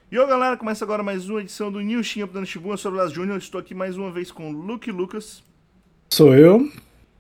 E ô galera, começa agora mais uma edição do New Shin Up Shibuya sobre Las Júnior. Estou aqui mais uma vez com o Luke Lucas. Sou eu.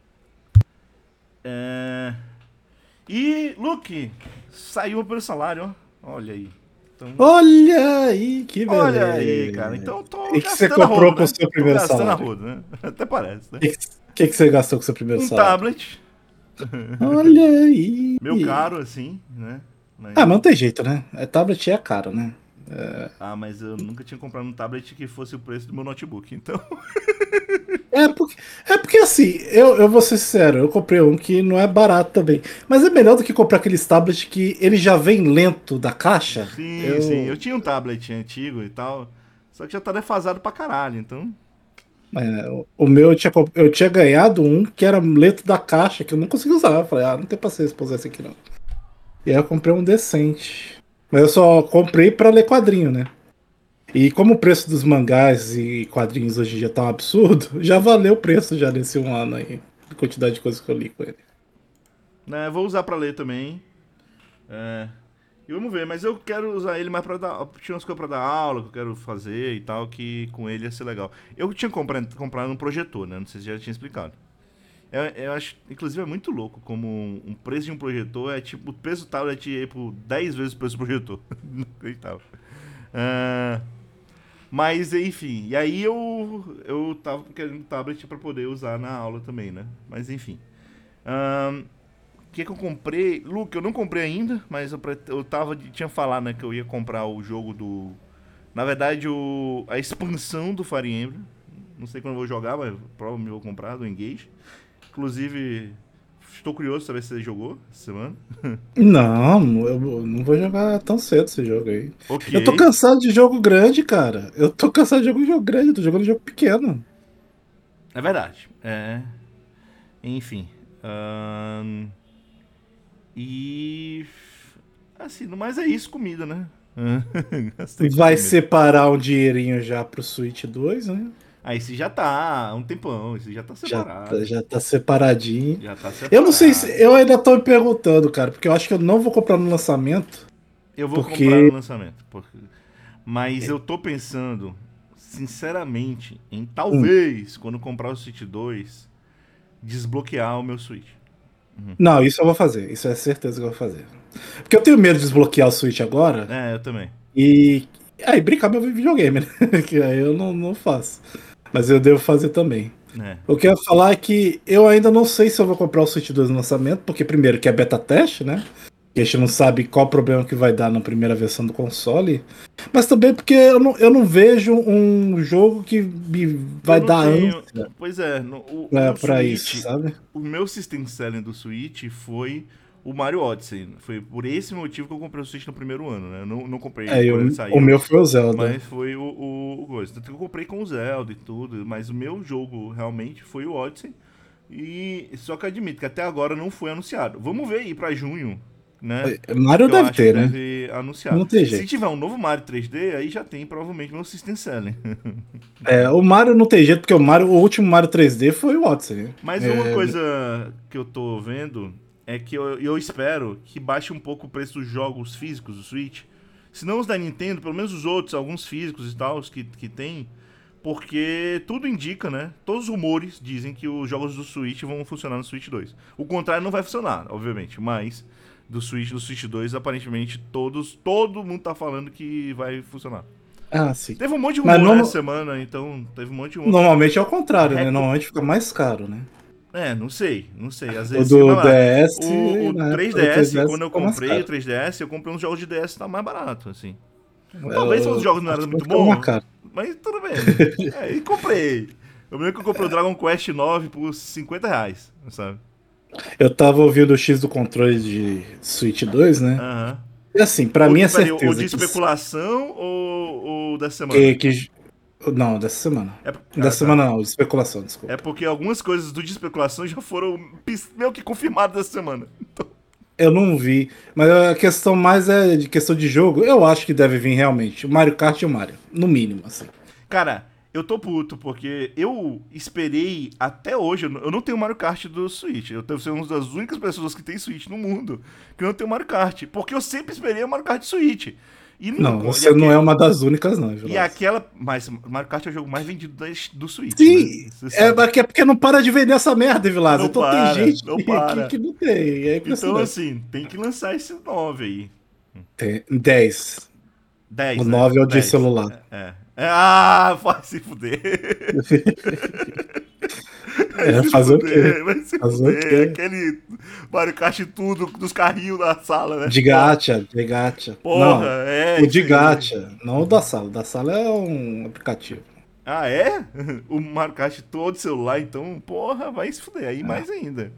É... E, Luke, saiu pelo salário, ó. Olha aí. Então, Olha aí, que olha aí, cara. beleza. Então tô E que você gastando a rodo, comprou com o né? seu Tô primeiro gastando a salário? rodo, né? Até parece, né? O que você gastou com o seu primeiro Um salário? tablet, Olha aí. meu caro, assim, né? Ah, mas Mas... não tem jeito, né? Tablet é caro, né? mas eu nunca tinha comprado um tablet que fosse o preço do meu notebook, então... É porque, é porque assim, eu vou ser sincero, eu comprei um que não é barato também. Mas é melhor do que comprar aqueles tablets que ele já vem lento da caixa. Sim, sim. Eu Eu, tinha um tablet antigo e tal, só que já tá defasado pra caralho, então... o meu eu tinha ganhado um que era lento da caixa, que eu não consegui usar. Eu falei, não tem paciência pra usar esse aqui não. E aí eu comprei um decente. Mas eu só comprei pra ler quadrinho, né? E como o preço dos mangás e quadrinhos hoje em dia tá um absurdo, já valeu o preço já nesse um ano aí. A quantidade de coisas que eu li com ele. Né, vou usar pra ler também. É, e vamos ver, mas eu quero usar ele mais pra dar. Tinha umas coisas pra dar aula que eu quero fazer e tal, que com ele ia ser legal. Eu tinha comprado um projetor, né? Não sei se já tinha explicado. Eu acho, inclusive, é muito louco como um preço de um projetor é tipo. O preço do tablet é tipo 10 vezes o preço do projetor. Inacreditável. É, mas enfim, e aí eu tava querendo um tablet pra poder usar na aula também, né? Mas enfim. O que eu comprei? Luke, eu não comprei ainda, mas tinha falado, né, que eu ia comprar o jogo do... Na verdade, a expansão do Fire Emblem. Não sei quando eu vou jogar, mas provavelmente vou comprar, do Engage. Inclusive, estou curioso pra saber se você jogou essa semana. Não, eu não vou jogar tão cedo esse jogo aí. Ok, Eu tô cansado de jogo grande, cara. Eu tô cansado de jogo grande, eu tô jogando jogo pequeno. é verdade. Enfim. E... Assim, no mais é isso, comida, né? Gastei com Vai comida. separar um dinheirinho já pro Switch 2, né? Ah, esse já tá há um tempão, esse já tá separado. Já tá separadinho. Já tá Eu não sei se. separado. Eu ainda tô me perguntando, cara, porque eu acho que eu não vou comprar no lançamento, Eu vou comprar no porque. lançamento. Mas eu tô pensando, sinceramente, em hum, talvez, quando comprar o Switch 2, desbloquear o meu Switch. Não, isso eu vou fazer. Isso é certeza que eu vou fazer. Porque eu tenho medo de desbloquear o Switch agora É, eu também. e. Aí brincar meu videogame, né? Que aí eu não faço. Mas eu devo fazer também. É. O que eu ia falar é que eu ainda não sei se eu vou comprar o Switch 2 no lançamento, porque primeiro que é beta teste, né? Que a gente não sabe qual problema que vai dar na primeira versão do console. Mas também porque eu não vejo um jogo que me Eu vai não dar tenho. ânsia Pois é, o pra isso, Switch. sabe? O meu system selling do Switch foi o Mario Odyssey. Foi por esse motivo que eu comprei o Switch no primeiro ano, né? Eu não comprei É, quando ele o saiu, meu foi o Zelda. mas foi o coisa. Tanto que eu comprei com o Zelda e tudo, mas o meu jogo realmente foi o Odyssey. E só que eu admito que até agora não foi anunciado. Vamos ver aí pra junho, né? Mario Que eu deve acho que ter, né? deve anunciar. Não tem Se jeito. tiver um novo Mario 3D, aí já tem provavelmente meu System Selling. É, o Mario não tem jeito, porque o último Mario 3D foi o Odyssey, né? Mas uma É, coisa que eu tô vendo é que eu espero que baixe um pouco o preço dos jogos físicos do Switch. Se não os da Nintendo, pelo menos os outros, alguns físicos e tal, os que tem. Porque tudo indica, né? Todos os rumores dizem que os jogos do Switch vão funcionar no Switch 2. O contrário não vai funcionar, obviamente, mas do Switch 2, aparentemente, todo mundo tá falando que vai funcionar. sim. Teve um monte de Mas rumor nessa semana, então teve um monte de rumor. normalmente é o contrário, né? Reco- Normalmente fica mais caro, né? não sei. Às O vezes, do mas lá, DS, o na época do 3DS, 3DS quando eu ficou mais comprei o caro. 3DS, eu comprei uns jogos de DS que tá mais barato, assim. Talvez os O jogos não eram Fortnite muito ficava mais bons, caro. mas tudo bem. E comprei. Eu lembro que eu comprei o Dragon Quest 9 por R$ 50, sabe? Eu tava ouvindo o X do controle de Switch 2, né? Aham. E assim, pra mim é Peraí, o certeza de que, especulação ou da semana? que, que- Não, dessa semana. Ah, Dessa tá. semana não, de especulação, É desculpa. porque algumas coisas do de especulação já foram meio que confirmadas essa semana. Então, Eu não vi, mas a questão mais é de questão de jogo. Eu acho que deve vir realmente o Mario Kart e o Mario, no mínimo, assim. cara, eu tô puto, porque eu esperei até hoje. Eu não tenho Mario Kart do Switch. Eu devo ser uma das únicas pessoas que tem Switch no mundo que não tem Mario Kart. Porque eu sempre esperei o Mario Kart Switch. E, Não, você não é uma das únicas, não, e Vilas. aquela. Mas Mario Kart é o jogo mais vendido do Switch, né? Sim, Você sabe. é porque não para de vender essa merda, Vilas. Não Então tem para, gente não que, para. que não tem. É Então, impressionante. assim, tem que lançar esse 9 aí. Tem 10. O 10, né? 9 é o de 10. celular. Ah, vai se fuder. Vai É, se fazer o quê? fuder, vai se Fazer o fuder. quê? Aquele Mario Kart tudo dos carrinhos da sala, né? De gacha, de gacha. Porra, Não, é o isso de aí. gacha, não o da sala. O da sala é um aplicativo. Ah, é? O Mario Kart todo celular, então, porra, vai se fuder. Aí Ah, mais ainda.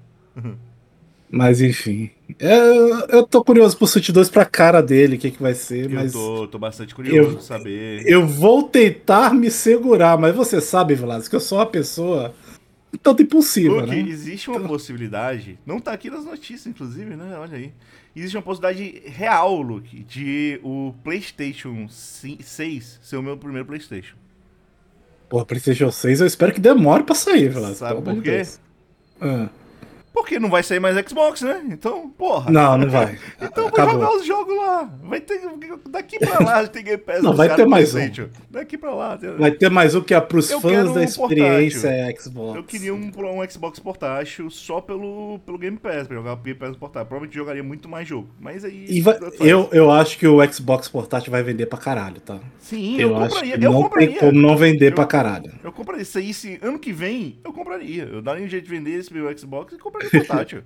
mas enfim. Eu tô curioso pro Switch 2 pra cara dele, o que, que vai ser, Eu mas tô bastante curioso pra eu, saber. eu vou tentar me segurar. Mas você sabe, Vilas, que eu sou uma pessoa tanto impulsiva, Luke, né? existe uma Então, possibilidade, não tá aqui nas notícias, inclusive, né? Olha aí. Existe uma possibilidade real, Luke, de o PlayStation 6 ser o meu primeiro PlayStation. pô, PlayStation 6 eu espero que demore pra sair, Vilas, pelo Sabe amor por de quê? Deus. Ah, Porque não vai sair mais Xbox, né? Então, porra. não, não vai. Então eu vou jogar Acabou. os jogos lá. Vai ter. Daqui pra lá tem Game Pass Não, vai anunciado ter no mais um. PlayStation. Daqui pra lá. Vai ter mais um que é pros Eu fãs quero da um portátil. experiência Eu Xbox. queria um Xbox portátil só pelo Game Pass, pra jogar o Game Pass portátil. Provavelmente jogaria muito mais jogo. Mas aí, E tanto eu, faz. eu acho que o Xbox portátil vai vender pra caralho, tá? Sim, eu Eu acho compraria. que Eu não tem como compraria. não vender Eu, pra caralho. eu compraria. Isso aí, se ano que vem, eu compraria. Eu daria um jeito de vender esse meu Xbox e compraria o portátil.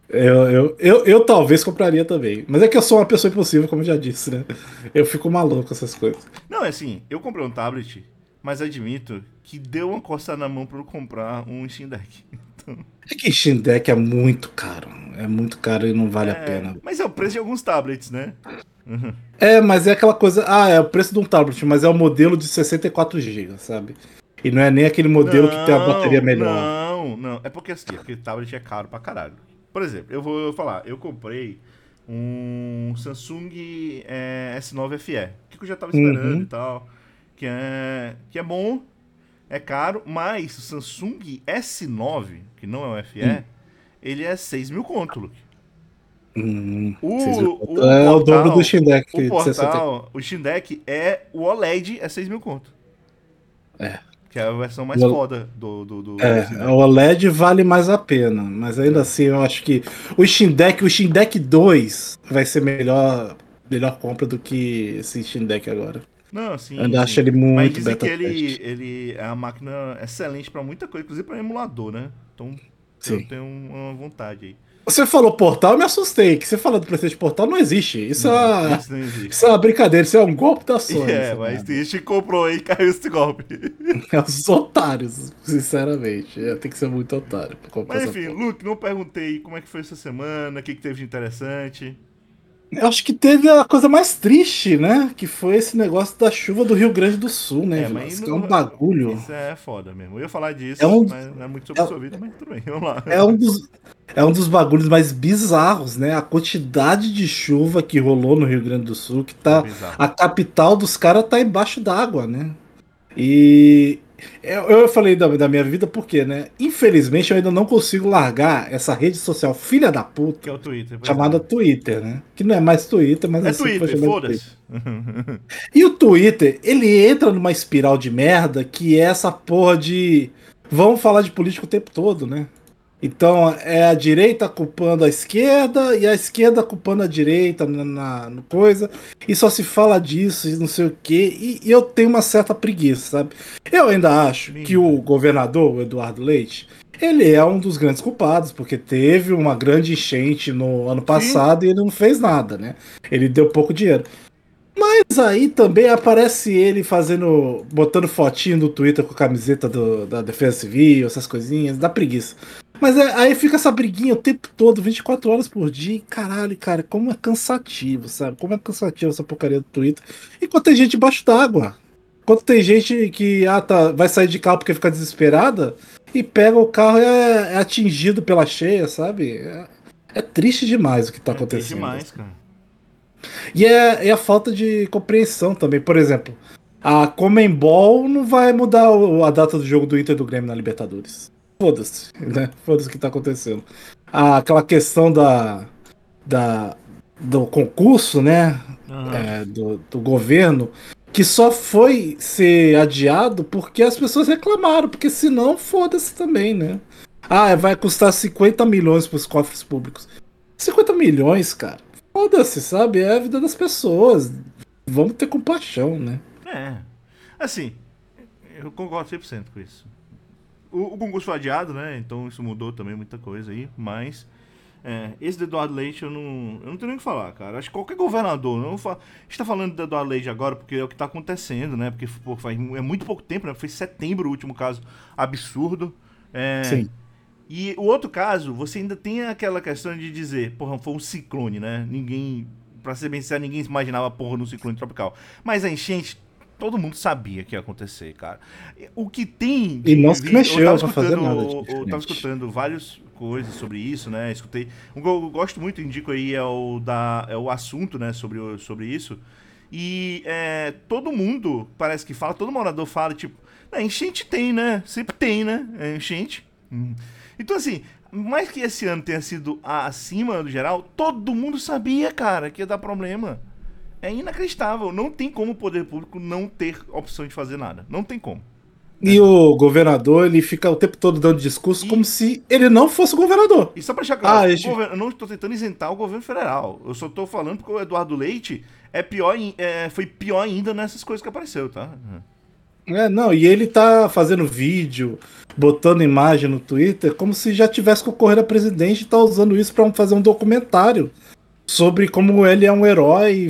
Eu talvez compraria também. Mas é que eu sou uma pessoa impulsiva, como eu já disse, né? Eu fico maluco com essas coisas. Não, é assim, eu comprei um tablet, mas admito que deu uma coçada na mão pra eu comprar um Steam Deck. Então, É que Steam Deck é muito caro. É muito caro e não vale a pena. mas é o preço de alguns tablets, né? Uhum. É, mas é aquela coisa. Ah, é o preço de um tablet, mas é o modelo de 64 GB, sabe? E não é nem aquele modelo que tem a bateria Não, melhor. não, não. É porque tablet é caro pra caralho. Por exemplo, eu vou falar, eu comprei um Samsung S9 FE, que eu já tava esperando e Uhum. tal, que é bom, é caro, mas o Samsung S9, que não é o FE, Hum. ele é 6 mil conto, Luke. Vocês viram quanto O é o dobro do portal, Steam Deck o de 64. portal, o Steam Deck o OLED é 6 mil conto. É. Que é a versão mais O, foda do Steam o Deck. OLED vale mais a pena, mas ainda É. assim eu acho que o Steam Deck 2 vai ser melhor compra do que esse Steam Deck agora. Não, Eu sim, ainda acho sim. ele Mas muito dizem que beta ele, teste. ele é uma máquina excelente pra muita coisa, inclusive pra emulador, né? Então eu Sim. tenho uma vontade aí. Você falou Portal, eu me assustei. Que você falou do PlayStation Portal não existe. Isso é Não, uma, isso não isso é existe. uma brincadeira, isso é um golpe da Sony, É, essa mas merda. tem gente que comprou aí e caiu esse golpe. É os otários, sinceramente. Tem que ser muito otário pra comprar Mas essa enfim, porra. Luke, não perguntei como é que foi essa semana, o que teve de interessante. Eu acho que teve a coisa mais triste, né? Que foi esse negócio da chuva do Rio Grande do Sul, né, É, mas Vilas? Que é um bagulho. isso é foda mesmo. Eu ia falar É disso, um, mas não é muito sobre é, a sua vida, mas tudo bem, vamos lá. é um dos, é um dos bagulhos mais bizarros, né? A quantidade de chuva que rolou no Rio Grande do Sul, que É tá. bizarro. A capital dos caras tá embaixo d'água, né? E eu falei da minha vida porque, né? Infelizmente eu ainda não consigo largar essa rede social filha da Que é puta o Twitter, pois é. chamada Twitter, né? Que não é mais Twitter, mas É eu sempre vou Twitter, chamar de Twitter. foda-se. E o Twitter, ele entra numa espiral de merda que é essa porra de vamos falar de política o tempo todo, né? Então é a direita culpando a esquerda e a esquerda culpando a direita no coisa, e só se fala disso e não sei o quê, e eu tenho uma certa preguiça, sabe? Eu ainda acho Me que irrita. o governador, o Eduardo Leite, ele é um dos grandes culpados, porque teve uma grande enchente no ano Sim, passado e ele não fez nada, né? Ele deu pouco dinheiro. Mas aí também aparece ele botando fotinho no Twitter com a camiseta da Defesa Civil, essas coisinhas, dá preguiça. Mas aí fica essa briguinha o tempo todo, 24 horas por dia, e caralho, cara, como é cansativo, sabe? Como é cansativo essa porcaria do Twitter. Enquanto tem gente embaixo d'água. Enquanto tem gente que vai sair de carro porque fica desesperada e pega o carro e é atingido pela cheia, sabe? É triste demais o que tá é triste acontecendo. demais, cara. E a falta de compreensão também. Por exemplo, a Conmebol não vai mudar a data do jogo do Inter e do Grêmio na Libertadores. Foda-se, né? Foda-se o que tá acontecendo. Aquela questão da do concurso, né? Aham. Do governo, que só foi ser adiado porque as pessoas reclamaram, porque senão foda-se também, né? Ah, vai custar 50 milhões para os cofres públicos. 50 milhões, cara. Foda-se, sabe? É a vida das pessoas. Vamos ter compaixão, né? É. Assim, eu concordo 100% com isso. O concurso foi adiado, né? Então isso mudou também muita coisa aí, mas esse do Eduardo Leite eu não tenho nem o que falar, cara. Acho que qualquer governador, não fa... a gente tá falando do Eduardo Leite agora porque é o que tá acontecendo, né? Porque pô, é muito pouco tempo, né? Foi setembro o último caso absurdo. É, Sim. e o outro caso, você ainda tem aquela questão de dizer, porra, foi um ciclone, né? Ninguém, pra ser bem sincero, ninguém imaginava porra no ciclone tropical. Mas a enchente, todo mundo sabia que ia acontecer, cara. O que tem E não de se vídeo, mexeu pra fazer nada de eu tava diferente. escutando várias coisas sobre isso, né? Escutei, um que eu gosto muito, indico aí é o assunto, né, sobre isso. E todo mundo parece que fala, todo morador fala, tipo, enchente tem, né? Sempre tem, né? Enchente. Então, assim, mais que esse ano tenha sido acima do geral, todo mundo sabia, cara, que ia dar problema. É inacreditável. Não tem como o poder público não ter opção de fazer nada. Não tem como. E Né? o governador, ele fica o tempo todo dando discurso como E, se ele não fosse governador. e só pra deixar claro, Ah, o este... governo, eu não estou tentando isentar o governo federal. Eu só estou falando porque o Eduardo Leite foi pior ainda nessas coisas que apareceu, tá? Não, e ele tá fazendo vídeo, botando imagem no Twitter, como se já tivesse concorrido a presidente e tá usando isso pra fazer um documentário sobre como ele é um herói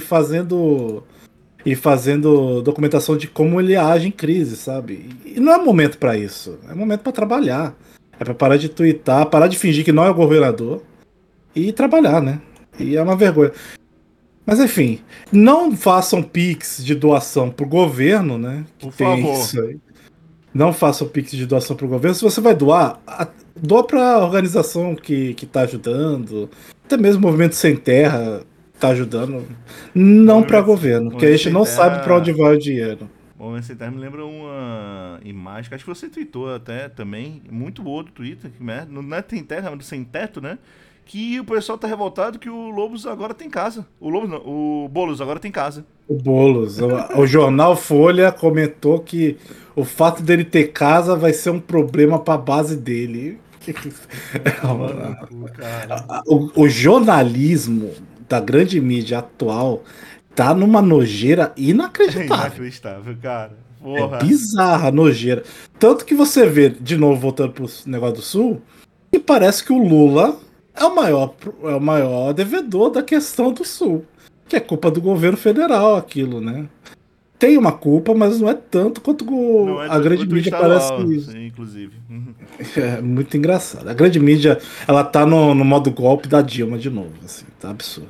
e fazendo documentação de como ele age em crise, sabe? E não é momento pra isso, é momento pra trabalhar. É pra parar de twittar, parar de fingir que não é governador e trabalhar, né? E é uma vergonha. Mas enfim, não façam pix de doação pro governo, né? Que Por tem favor. isso aí. Não faça o Pix de doação para o governo. Se você vai doar, doa para a organização que está ajudando. Até mesmo o Movimento Sem Terra está ajudando. Não para governo, O porque a Movimento gente Sem não sabe para onde Terra. vai o dinheiro. O Movimento Sem Terra me lembra uma imagem que acho que você tweetou até também, muito boa do Twitter, que não é Tem Terra, é do Sem Teto, né? Que o pessoal tá revoltado que o Lobos agora tem casa. O Lobos não, o Boulos agora tem casa. O Boulos, o jornal Folha comentou que o fato dele ter casa vai ser um problema para a base dele. Vai tomar no cu, cara. O jornalismo da grande mídia atual tá numa nojeira É inacreditável. inacreditável, cara. É Porra. bizarra, nojeira. Tanto que você vê, de novo, voltando pro negócio do Sul, que parece que o Lula é o maior devedor da questão do Sul. Que é culpa do governo federal, aquilo, né? Tem uma culpa, mas não é tanto quanto Não é a grande do mídia parece estadual, que. sim, inclusive. Uhum. É muito engraçado. A grande mídia, ela tá no modo golpe da Dilma de novo, assim, tá absurdo.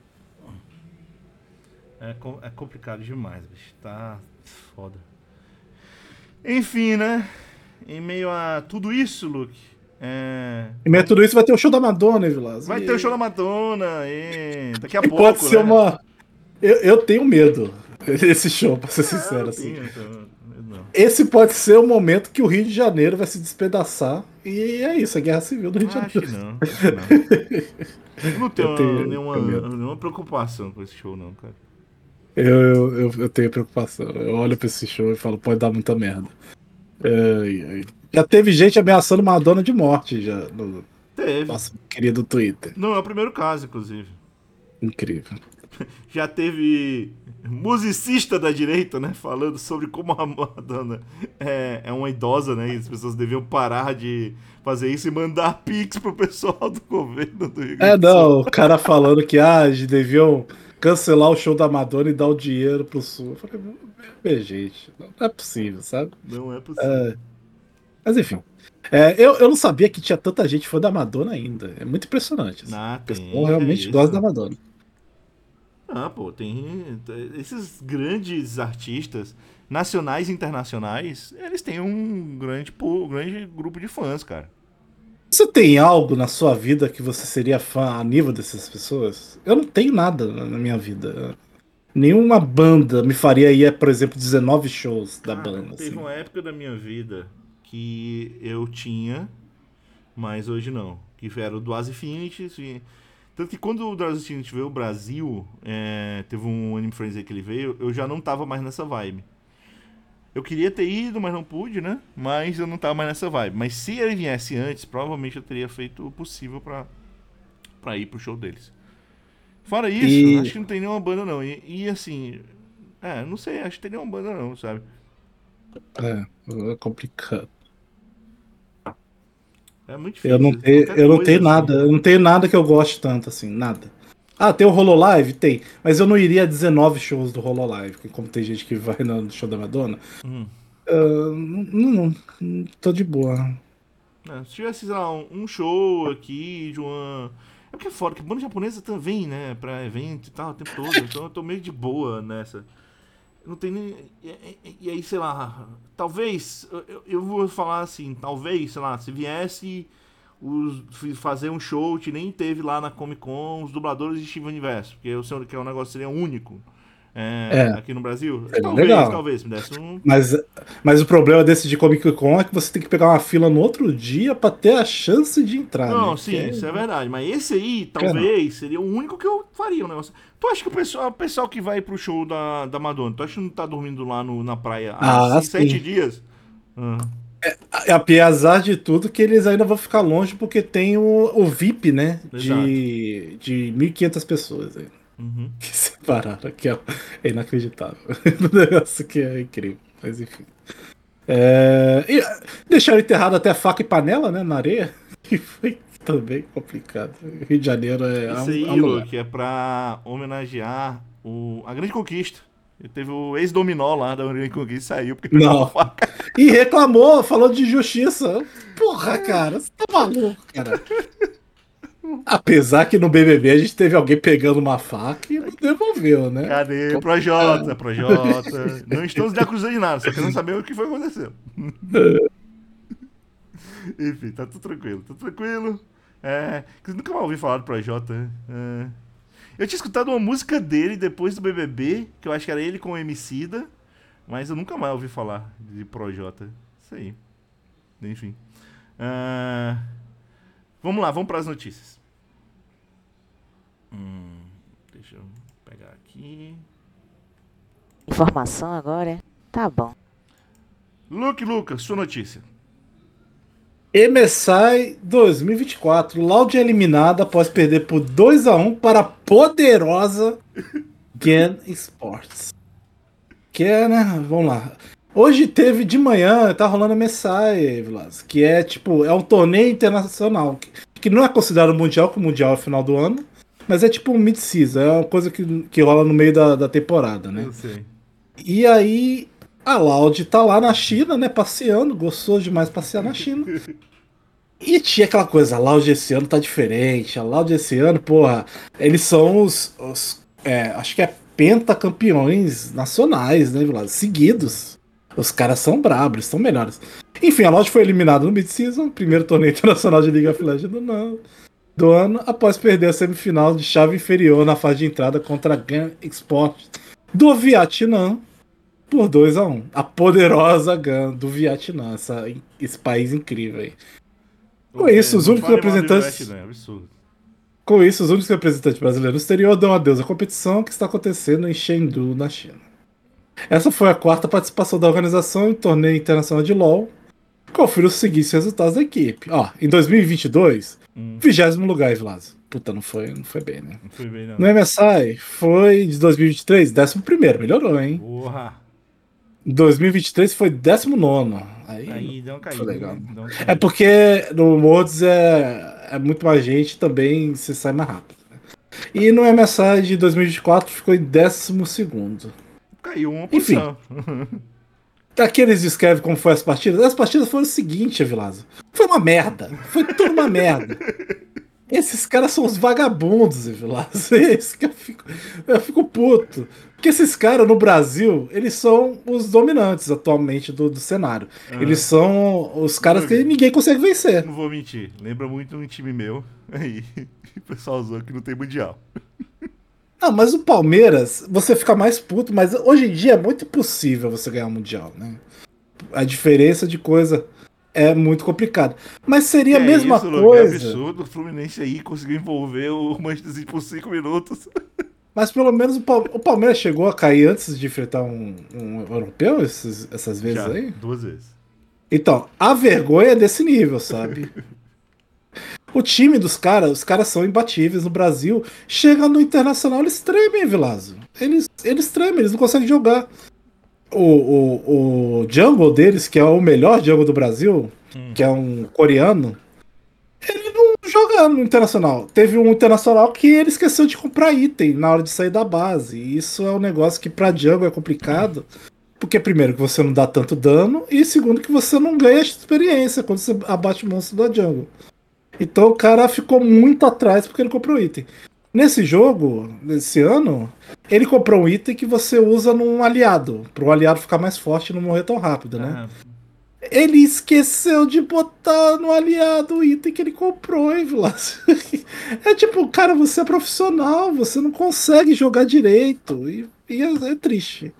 É complicado demais, bicho. Tá foda. Enfim, né? Em meio a tudo isso, Luke, E meio a tudo isso vai ter o show da Madonna, hein, Vilas? vai ter o show da Madonna daqui a E pode pouco, ser né? uma. Eu tenho medo desse show, pra ser Ah, sincero, não assim. tenho, então, não. Esse pode ser o momento que o Rio de Janeiro vai se despedaçar. E é isso, a guerra civil do Rio de Ah, acho que Janeiro. não, acho que não. Eu não Eu tenho tenho medo. nenhuma preocupação com esse show, não, cara. Eu tenho preocupação. Eu olho pra esse show e falo, pode dar muita merda. Ai, ai. Já teve gente ameaçando Madonna de morte já no Teve. nosso querido Twitter. Não, é o primeiro caso, inclusive. Incrível. Já teve musicista da direita, né, falando sobre como a Madonna é uma idosa, né, e as pessoas deviam parar de fazer isso e mandar pix pro pessoal do governo do Rio Grande do Sul. Não, o cara falando que eles deviam cancelar o show da Madonna e dar o dinheiro pro Sul. Eu falei, gente, não é possível, sabe? Não é possível. Mas enfim. Eu não sabia que tinha tanta gente fã da Madonna ainda. É muito impressionante, assim. Ah, O pessoal tem, que é realmente gosta da isso. Madonna. Ah, pô, tem esses grandes artistas nacionais e internacionais, eles têm um grande grupo de fãs, cara. Você tem algo na sua vida que você seria fã a nível dessas pessoas? Eu não tenho nada na minha vida. Nenhuma banda me faria ir, por exemplo, 19 shows da Cara, banda, teve assim. uma época da minha vida que eu tinha, mas hoje não. Que era o do As Infinities. Tanto que quando o Drauzio Student veio ao Brasil, teve um Anime Friends aí que ele veio, eu já não tava mais nessa vibe. Eu queria ter ido, mas não pude, né? Mas eu não tava mais nessa vibe. Mas se ele viesse antes, provavelmente eu teria feito o possível pra ir pro show deles. Fora isso, E acho que não tem nenhuma banda não. E assim, não sei, acho que tem nenhuma banda não, sabe? é complicado. É muito difícil. Qualquer Eu não coisa tenho assim. nada, eu não tenho nada que eu goste tanto assim, nada. Ah, tem o Hololive? Tem. Mas eu não iria a 19 shows do Hololive, como tem gente que vai no show da Madonna. Hum. Tô de boa. Se tivesse, sei lá, um show aqui de uma. É porque é foda, que banda japonesa também, né? Pra evento e tal, o tempo todo. Então eu tô meio de boa nessa. Não tem nem. E aí, sei lá, talvez. Eu vou falar assim, talvez, sei lá, se viesse fazer um show que nem teve lá na Comic Con os dubladores de Steven Universo, porque eu sei que é um negócio seria único É, aqui no Brasil. seria Talvez, legal. talvez, me desse um. Mas, mas o problema desse de Comic Con é que você tem que pegar uma fila no outro dia pra ter a chance de entrar, né? Não, sim, isso é verdade. Mas esse aí, Não. talvez, seria o único que eu faria um negócio. Tu acha que o pessoal que vai pro show da Madonna, tu acha que não tá dormindo lá na praia há Ah, 7 sim. dias? Ah, Apesar de tudo, que eles ainda vão ficar longe porque tem o VIP, né? exato. De 1.500 pessoas aí, Uhum. que separaram, que é inacreditável. Um negócio que é incrível. Mas enfim. E deixaram enterrado até faca e panela, né? Na areia. Que foi também complicado. Rio de Janeiro Esse é um aí, lugar. Luke, é pra homenagear a Grande Conquista. Ele teve o ex-dominó lá da Grande Conquista e saiu porque pegou uma Não. faca. E reclamou, falou de justiça. Porra, cara, você tá maluco, cara. Apesar que no BBB a gente teve alguém pegando uma faca e não devolveu, né? Cadê? Complicado. Projota. Não estamos lhe acusando de nada, só querendo saber o que foi que aconteceu. Enfim, tá tudo tranquilo, tudo tranquilo. Eu nunca mais ouvi falar do Projota, né? Eu tinha escutado uma música dele depois do BBB, que eu acho que era ele com o Emicida, mas eu nunca mais ouvi falar de Projota. Isso aí. Enfim. É, vamos lá, vamos para as notícias. Deixa eu pegar aqui. Informação agora? Tá bom. Lucas, sua notícia. MSI 2024. Loud é eliminada após perder por 2-1 para a poderosa Gen Sports. Que é, né? Vamos lá. Hoje teve de manhã, tá rolando MSI, Vilas, que é tipo, é um torneio internacional, que não é considerado mundial, que o mundial é final do ano, mas é tipo um mid-season, é uma coisa que rola no meio da temporada, né? Eu sei. E aí a Loud tá lá na China, né, passeando, gostou demais passear na China. E tinha aquela coisa, a Loud esse ano tá diferente, a Loud esse ano, porra, eles são acho que é pentacampeões nacionais, né, Vilas, seguidos. Os caras são brabos, são melhores. Enfim, a Loud foi eliminada no mid-season, primeiro torneio internacional de League of Legends do ano, após perder a semifinal de chave inferior na fase de entrada contra a GAN Export do Vietnã por 2-1. A poderosa GAN do Vietnã, esse país incrível aí. Com isso, os Não únicos fale mal do representantes. Vietnã, é absurdo. Com isso, os únicos representantes brasileiros no exterior dão adeus à competição que está acontecendo em Chengdu, na China. Essa foi a quarta participação da organização em torneio internacional de LoL. Confira os seguintes resultados da equipe. Ó, em 2022, 20º lugar, Vilas. Puta, não foi bem, né? Não foi bem, No não. MSI, foi de 2023, 11º, melhorou, hein? Porra. Em 2023 foi 19º. Aí não Aí deu uma foi caída, legal, né? não. Deu uma É caída. porque no Worlds é muito mais gente, também você sai mais rápido. E no MSI de 2024 ficou em 12º. Caiu uma Enfim, posição. aqui eles descrevem como foi as partidas. As partidas foram o seguinte, Vilazo. Foi uma merda. Foi tudo uma merda. Esses caras são os vagabundos, Vilazo. É isso que eu fico puto. Porque esses caras no Brasil, eles são os dominantes atualmente do cenário. Eles Aham. são os caras que Lucas, ninguém consegue vencer. não vou mentir. Lembra muito um time meu. Aí, o pessoal usou que não tem mundial. Ah, mas o Palmeiras, você fica mais puto, mas hoje em dia é muito impossível você ganhar o Mundial, né? A diferença de coisa. é muito complicado. Mas Que seria a é mesma isso, Luke? É coisa. absurdo. O Fluminense aí conseguiu envolver o Manchester City por 5 minutos. Mas pelo menos o Palmeiras chegou a cair antes de enfrentar um europeu essas vezes Já, aí. 2 vezes. Então, a vergonha é desse nível, sabe? O time dos caras, os caras são imbatíveis no Brasil. Chega no Internacional, eles tremem, Vilazo. Eles tremem, eles não conseguem jogar. O jungle deles, que é o melhor jungle do Brasil, Hum. que é um coreano, ele não joga no Internacional. Teve um Internacional que ele esqueceu de comprar item na hora de sair da base. E isso é um negócio que pra jungle é complicado. Porque, primeiro, que você não dá tanto dano, e segundo, que você não ganha experiência quando você abate o monstro da jungle. Então o cara ficou muito atrás porque ele comprou item. Nesse jogo, nesse ano, ele comprou um item que você usa num aliado, para o aliado ficar mais forte e não morrer tão rápido, né? Ah, Ele esqueceu de botar no aliado o item que ele comprou, hein, Vilas? É tipo, cara, você é profissional, você não consegue jogar direito. É triste.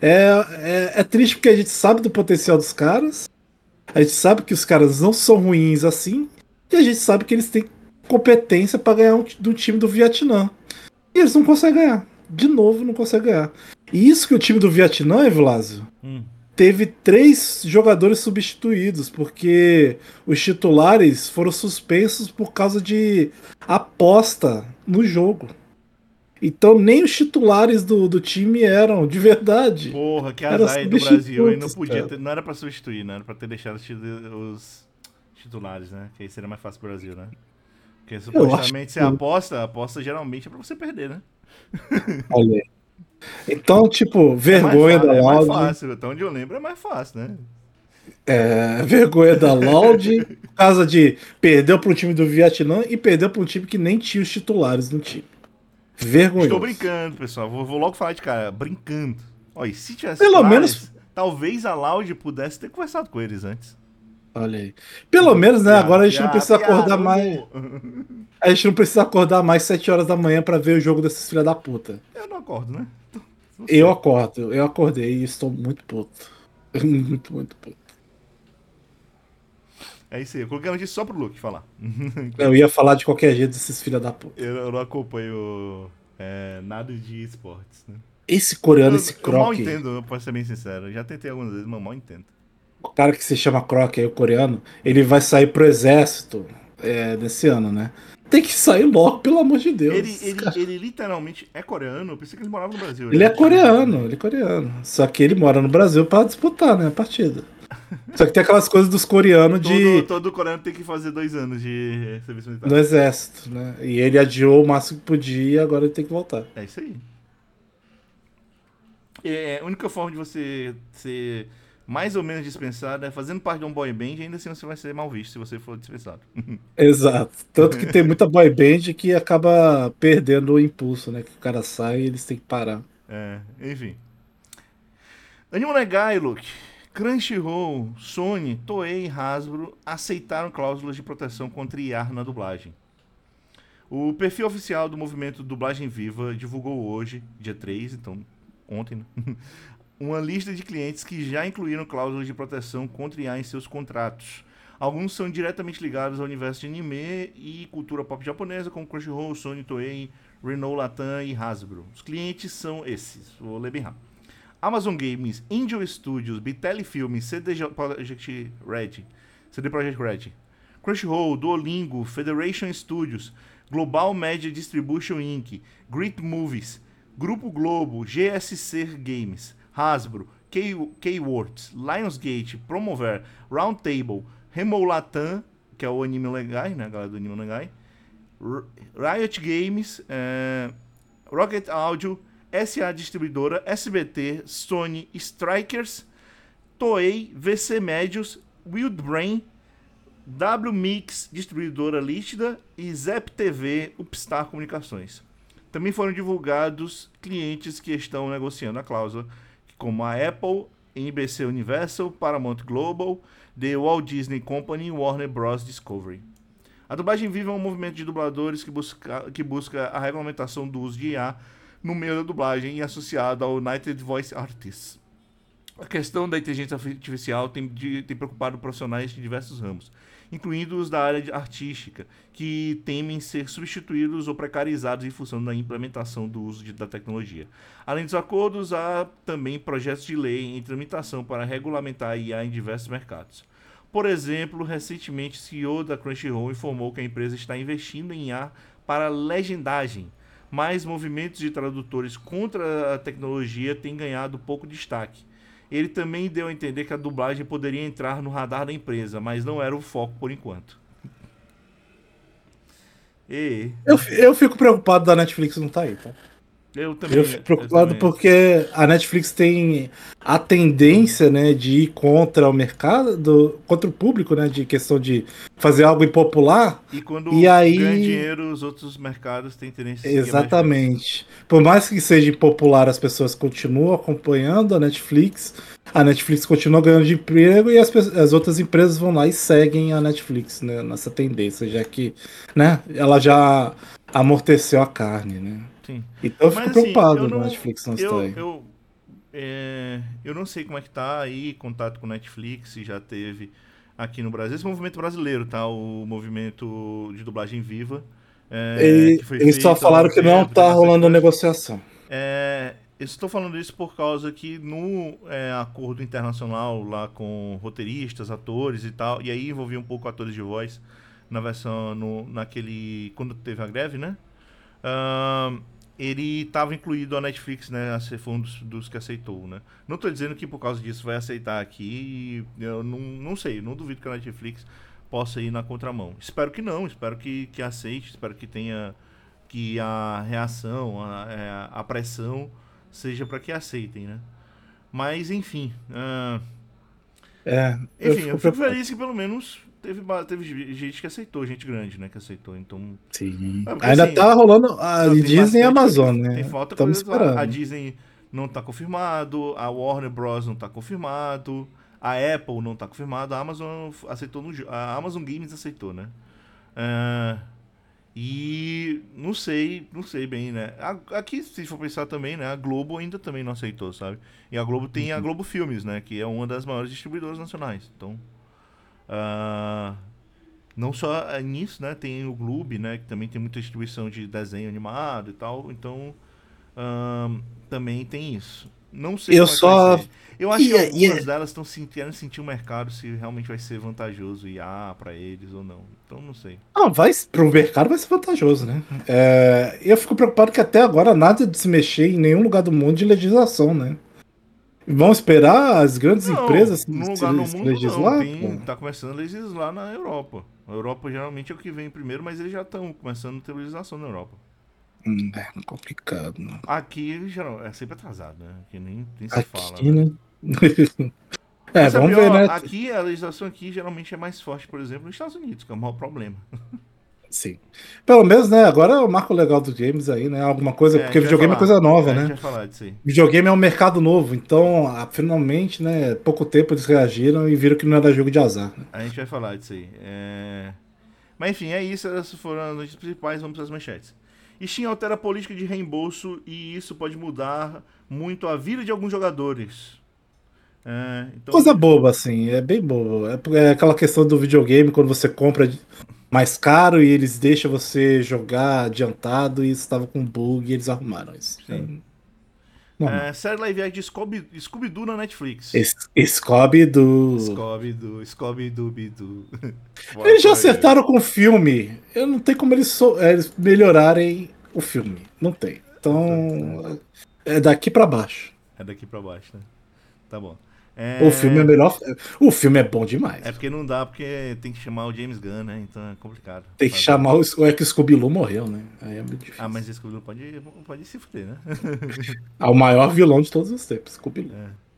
É triste porque a gente sabe do potencial dos caras, a gente sabe que os caras não são ruins assim, e a gente sabe que eles têm competência para ganhar do time do Vietnã. E eles não conseguem ganhar. De novo, não conseguem ganhar. E isso que o time do Vietnã, Evilásio, hum. teve 3 jogadores substituídos, porque os titulares foram suspensos por causa de aposta no jogo. Então nem os titulares do time eram de verdade. Porra, que Eram azar aí do Brasil. E não substitutos, podia cara. ter. Não era pra substituir, né? Era pra ter deixado os titulares, né? Que aí seria mais fácil pro Brasil, né? Porque Eu acho supostamente você que. aposta, a aposta geralmente é pra você perder, né? Olha aí. Então, tipo, É mais, vergonha da é mais Loud. fácil. Até onde eu lembro é mais fácil, né? Vergonha da Loud. Por causa de perdeu para um time do Vietnã e perdeu para um time que nem tinha os titulares no time. Estou Vergonhoso. brincando, pessoal. Vou logo falar de cara, brincando. Olha, e se tivesse Pelo menos. titulares, talvez a Loud pudesse ter conversado com eles antes. Olha aí. Pelo menos, né? Piada, Agora a gente não piada, precisa piada, acordar mais. humor. A gente não precisa acordar mais 7 horas da manhã para ver o jogo desses filha da puta. Eu não acordo, né? Eu Você. acordo, eu acordei e estou muito puto. Muito, muito puto. É isso aí. Eu coloquei a notícia só pro Luke falar. Eu ia falar de qualquer jeito desses filha da puta. Eu não acompanho nada de esportes, né? Esse coreano, esse Eu mal Croc, entendo, pra ser bem sincero. Eu já tentei algumas vezes, mas eu mal entendo. o cara que se chama Croc aí, o coreano, ele vai sair pro exército desse ano, né? Tem que sair logo, pelo amor de Ele, Deus. ele, ele literalmente é coreano. Eu pensei que ele morava no Brasil. Ele é Ele... coreano, ele é coreano. Só que ele mora no Brasil pra disputar, né, a partida. Só que tem aquelas coisas dos coreanos todo coreano tem que fazer 2 anos de serviço no militar. exército, né? E ele adiou o máximo que podia e agora ele tem que voltar. É isso aí. A única forma de você ser mais ou menos dispensado é fazendo parte de um boy band, e ainda assim você vai ser mal visto se você for dispensado. Exato. Tanto que tem muita boy band que acaba perdendo o impulso, né? Que o cara sai e eles têm que parar. Enfim. Animo Negai, Luke. Crunchyroll, Sony, Toei e Hasbro aceitaram cláusulas de proteção contra IAR na dublagem. O perfil oficial do movimento Dublagem Viva divulgou hoje, dia 3, então ontem, né? Uma lista de clientes que já incluíram cláusulas de proteção contra IA em seus contratos. Alguns são diretamente ligados ao universo de anime e cultura pop japonesa, como Crunchyroll, Sony, Toei, Renault Latam e Hasbro. Os clientes são esses, vou ler bem rápido. Amazon Games, Angel Studios, Bitelli Filmes, CD Projekt Red, Crunchyroll, Duolingo, Federation Studios, Global Media Distribution Inc., Great Movies, Grupo Globo, GSC Games, Hasbro, K-Words, Lionsgate, Promover, Roundtable, Remou Latam, que é o Anime Legai, né, a galera do Anime Legai, Riot Games, Rocket Audio, SA Distribuidora, SBT, Sony, Strikers, Toei, VC Médios, Wildbrain, W-Mix Distribuidora Líquida e Zep TV, Upstar Comunicações. Também foram divulgados clientes que estão negociando a cláusula, como a Apple, NBC Universal, Paramount Global, The Walt Disney Company e Warner Bros. Discovery. A dublagem viva é um movimento de dubladores que busca a regulamentação do uso de IA no meio da dublagem e associado ao United Voice Artists. A questão da inteligência artificial tem preocupado profissionais de diversos ramos, incluindo os da área artística, que temem ser substituídos ou precarizados em função da implementação do uso da tecnologia. Além dos acordos, há também projetos de lei em tramitação para regulamentar a IA em diversos mercados. Por exemplo, recentemente, o CEO da Crunchyroll informou que a empresa está investindo em IA para legendagem, mas movimentos de tradutores contra a tecnologia têm ganhado pouco destaque. Ele também deu a entender que a dublagem poderia entrar no radar da empresa, mas não era o foco por enquanto. E Eu fico preocupado da Netflix não tá aí, tá? eu Eu também, fico eu preocupado também. porque a Netflix tem a tendência, né, de ir contra o mercado, contra o público, né, de questão de fazer algo impopular, E e quando ganha aí, dinheiro, os outros mercados têm tendência a seguir a Netflix. exatamente, por mais que seja impopular, as pessoas continuam acompanhando a Netflix continua ganhando de emprego e as outras empresas vão lá e seguem a Netflix, né, nessa tendência, já que, né, ela já amorteceu a carne, né. Sim. Então eu fico Mas assim, preocupado na Netflix não estar eu, aí. eu, eu não sei como é que tá aí, contato com Netflix, se já teve aqui no Brasil. Esse movimento brasileiro, tá? O movimento de dublagem viva, E que foi eles só feito há falaram algum que não tempo, tem tá bastante rolando coisa. negociação. Eu estou falando isso por causa que no acordo internacional lá com roteiristas, atores e tal, e aí envolvia um pouco atores de voz na versão, naquele, quando teve a greve, né? Ahn, ele estava incluído a Netflix, né? Foi um dos que aceitou, né? Não estou dizendo que por causa disso vai aceitar aqui, eu não sei, não duvido que a Netflix possa ir na contramão. Espero que não, espero que aceite, espero que tenha que a reação, a pressão seja para que aceitem, né? Mas enfim, É, eu enfim, eu fico fico preocupado. feliz que pelo menos teve gente que aceitou, gente grande, né, que aceitou. Então, Sim. porque Ainda assim, tá rolando a não, tem Disney e bastante coisa, Amazon, tem né? falta Estamos coisas lá. A esperando. Disney não tá confirmado, a Warner Bros não tá confirmado, a Apple não tá confirmado, a Amazon aceitou a Amazon Games aceitou, né? É, e não sei bem, né? Aqui, se for pensar também, né? A Globo ainda também não aceitou, sabe? E a Globo tem a Globo Filmes, né? Que é uma das maiores distribuidoras nacionais. Então, ah, não só nisso, né? Tem o Gloob, né? Que também tem muita distribuição de desenho animado e tal. Então, também tem isso. Não sei Eu como é que vai só. ser. Eu acho que E, algumas delas estão querendo sentir o mercado se realmente vai ser vantajoso IA para eles ou não. Então, não sei. pro mercado vai ser vantajoso, né? É, eu fico preocupado que até agora nada de se mexer em nenhum lugar do mundo de legislação, né? Vão esperar as grandes Não, empresas num lugar no se mundo não. legislar? Pô? Tá começando a legislar na Europa. A Europa geralmente é o que vem primeiro, mas eles já estão começando a ter legislação na Europa. É complicado, né? Aqui geral, é sempre atrasado, né? Aqui nem se fala, Aqui, né? né? É, Mas é vamos ver, pior, né? aqui a legislação aqui geralmente é mais forte, por exemplo, nos Estados Unidos, que é o maior problema. Sim. Pelo menos, né? Agora é o marco legal dos games aí, né? Alguma coisa, A porque gente vai videogame é falar. coisa nova, A gente né? vai falar disso aí. Videogame é um mercado novo, então finalmente, né? Pouco tempo eles reagiram e viram que não era jogo de azar, né? A gente vai falar disso aí. Mas enfim, é isso. Essas foram as notícias principais. Vamos para as manchetes. Steam altera a política de reembolso e isso pode mudar muito a vida de alguns jogadores. Então, Coisa boba, assim, é bem bobo. É aquela questão do videogame, quando você compra mais caro e eles deixam você jogar adiantado, e isso estava com bug e eles arrumaram isso. É sim. normal. Série live action de Scooby-Doo na Netflix. Scooby do. Scooby-Doo. Eles já Bota aí. acertaram com o filme. Eu não tem como eles melhorarem o filme. Não tem. Então, é daqui pra baixo. É daqui pra baixo, né? Tá bom. O filme é É, melhor. O filme é bom demais. é porque não dá, porque tem que chamar o James Gunn, né? Então é complicado Tem que fazer. chamar o. É que o Scooby-Doo morreu, né? Aí é muito Ah, mas difícil. esse Scooby-Doo pode se fuder, né? É o maior vilão de todos os tempos, Scooby-Doo.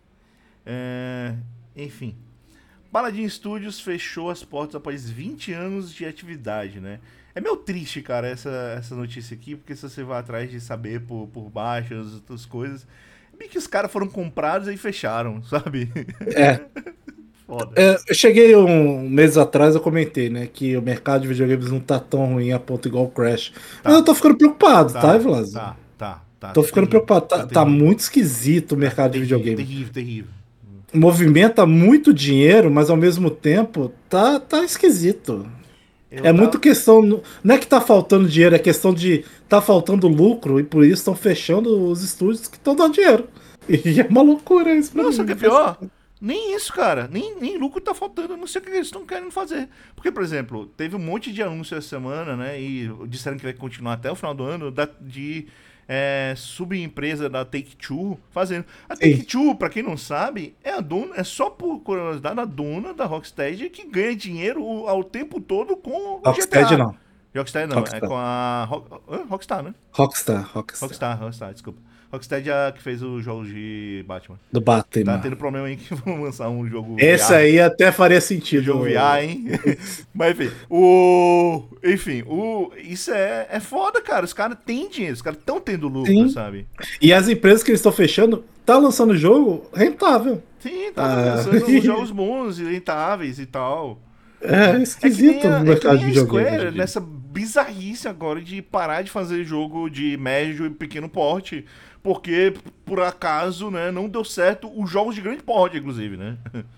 É, enfim. Paladin Studios fechou as portas após 20 anos de atividade, né? É meio triste, cara, essa notícia aqui, porque se você vai atrás de saber por baixo as outras coisas, é bem que os caras foram comprados e fecharam, sabe? É, Foda. eu cheguei um mês atrás, eu comentei, né, que o mercado de videogames não tá tão ruim a ponto igual o Crash. Mas eu Tá, tô ficando preocupado, tá, tá, Vilas? tá, tá, tá, Tô tá ficando terrível, preocupado. tá Tá terrível, muito esquisito o tá mercado de terrível, videogame. terrível, terrível. movimenta muito dinheiro, mas ao mesmo tempo tá esquisito. Eu É muito tava. questão. Não é que tá faltando dinheiro, é questão de tá faltando lucro e por isso estão fechando os estúdios que estão dando dinheiro. E é uma loucura isso pra Não, mim. sabe o que é Não faz pior? sentido. Nem isso, cara. Nem lucro tá faltando. Eu não sei o que eles estão querendo fazer. Porque, por exemplo, teve um monte de anúncio essa semana, né? E disseram que vai continuar até o final do ano de subempresa da Take-Two fazendo. A Sim, Take-Two, pra quem não sabe, é a dona, é só por curiosidade a dona da Rocksteady que ganha dinheiro ao tempo todo com o Rocksteady GTA. não. Rocksteady não, é Rockstar. com a Rockstar, né? Rockstar. Rockstar, desculpa. Rocksteady é a que fez os jogos de Batman. Do Tá Batman. tendo problema aí que vão lançar um jogo Esse VR. aí até faria Um jogo sentido. VR, hein? Mas enfim, o. Enfim, o. Isso é foda, cara. Os caras têm dinheiro, os caras estão tendo lucro, Sim. sabe? E as empresas que eles estão fechando, tá lançando jogo rentável. Sim, tá Ah, lançando uns jogos bons e rentáveis e tal. é É que nem esquisito o é que mercado nem de a videogame hoje Square em dia. nessa bizarrice agora de parar de fazer jogo de médio e pequeno porte, porque por acaso, né, não deu certo os jogos de grande porte, inclusive, né?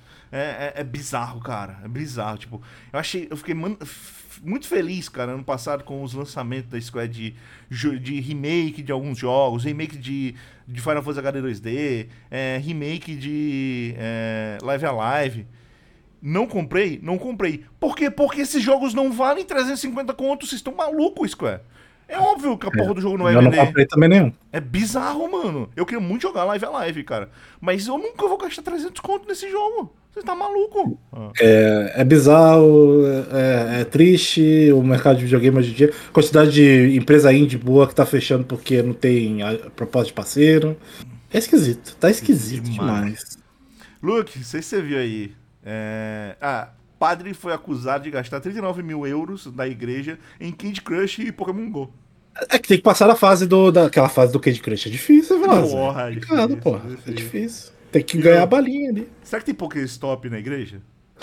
É bizarro, cara. É bizarro. Tipo, eu fiquei muito feliz, cara, ano passado com os lançamentos da Square de remake de alguns jogos, remake de Final Fantasy HD 2D, remake de Live Alive. Não comprei? Não comprei. Por quê? Porque esses jogos não valem 350 contos. Vocês estão malucos, Square. É óbvio que a É. porra do jogo não vai Eu não vender. comprei também nenhum. É bizarro, mano. Eu queria muito jogar Live Alive, cara. Mas eu nunca vou gastar 300 conto nesse jogo. Você tá maluco? É bizarro, é triste o mercado de videogame hoje em dia. Quantidade de empresa indie boa que tá fechando porque não tem proposta de parceiro. É esquisito, tá Esquisito esquisito demais. demais. Luke, não sei se você viu aí. Padre foi acusado de gastar 39 mil euros da igreja em Candy Crush e Pokémon GO. É que tem que passar a fase daquela fase do Candy Crush. É difícil, Veloz. É Porra, complicado, difícil, porra. É difícil. difícil. Tem que E ganhar a eu, balinha ali. será que tem Pokéstop na igreja?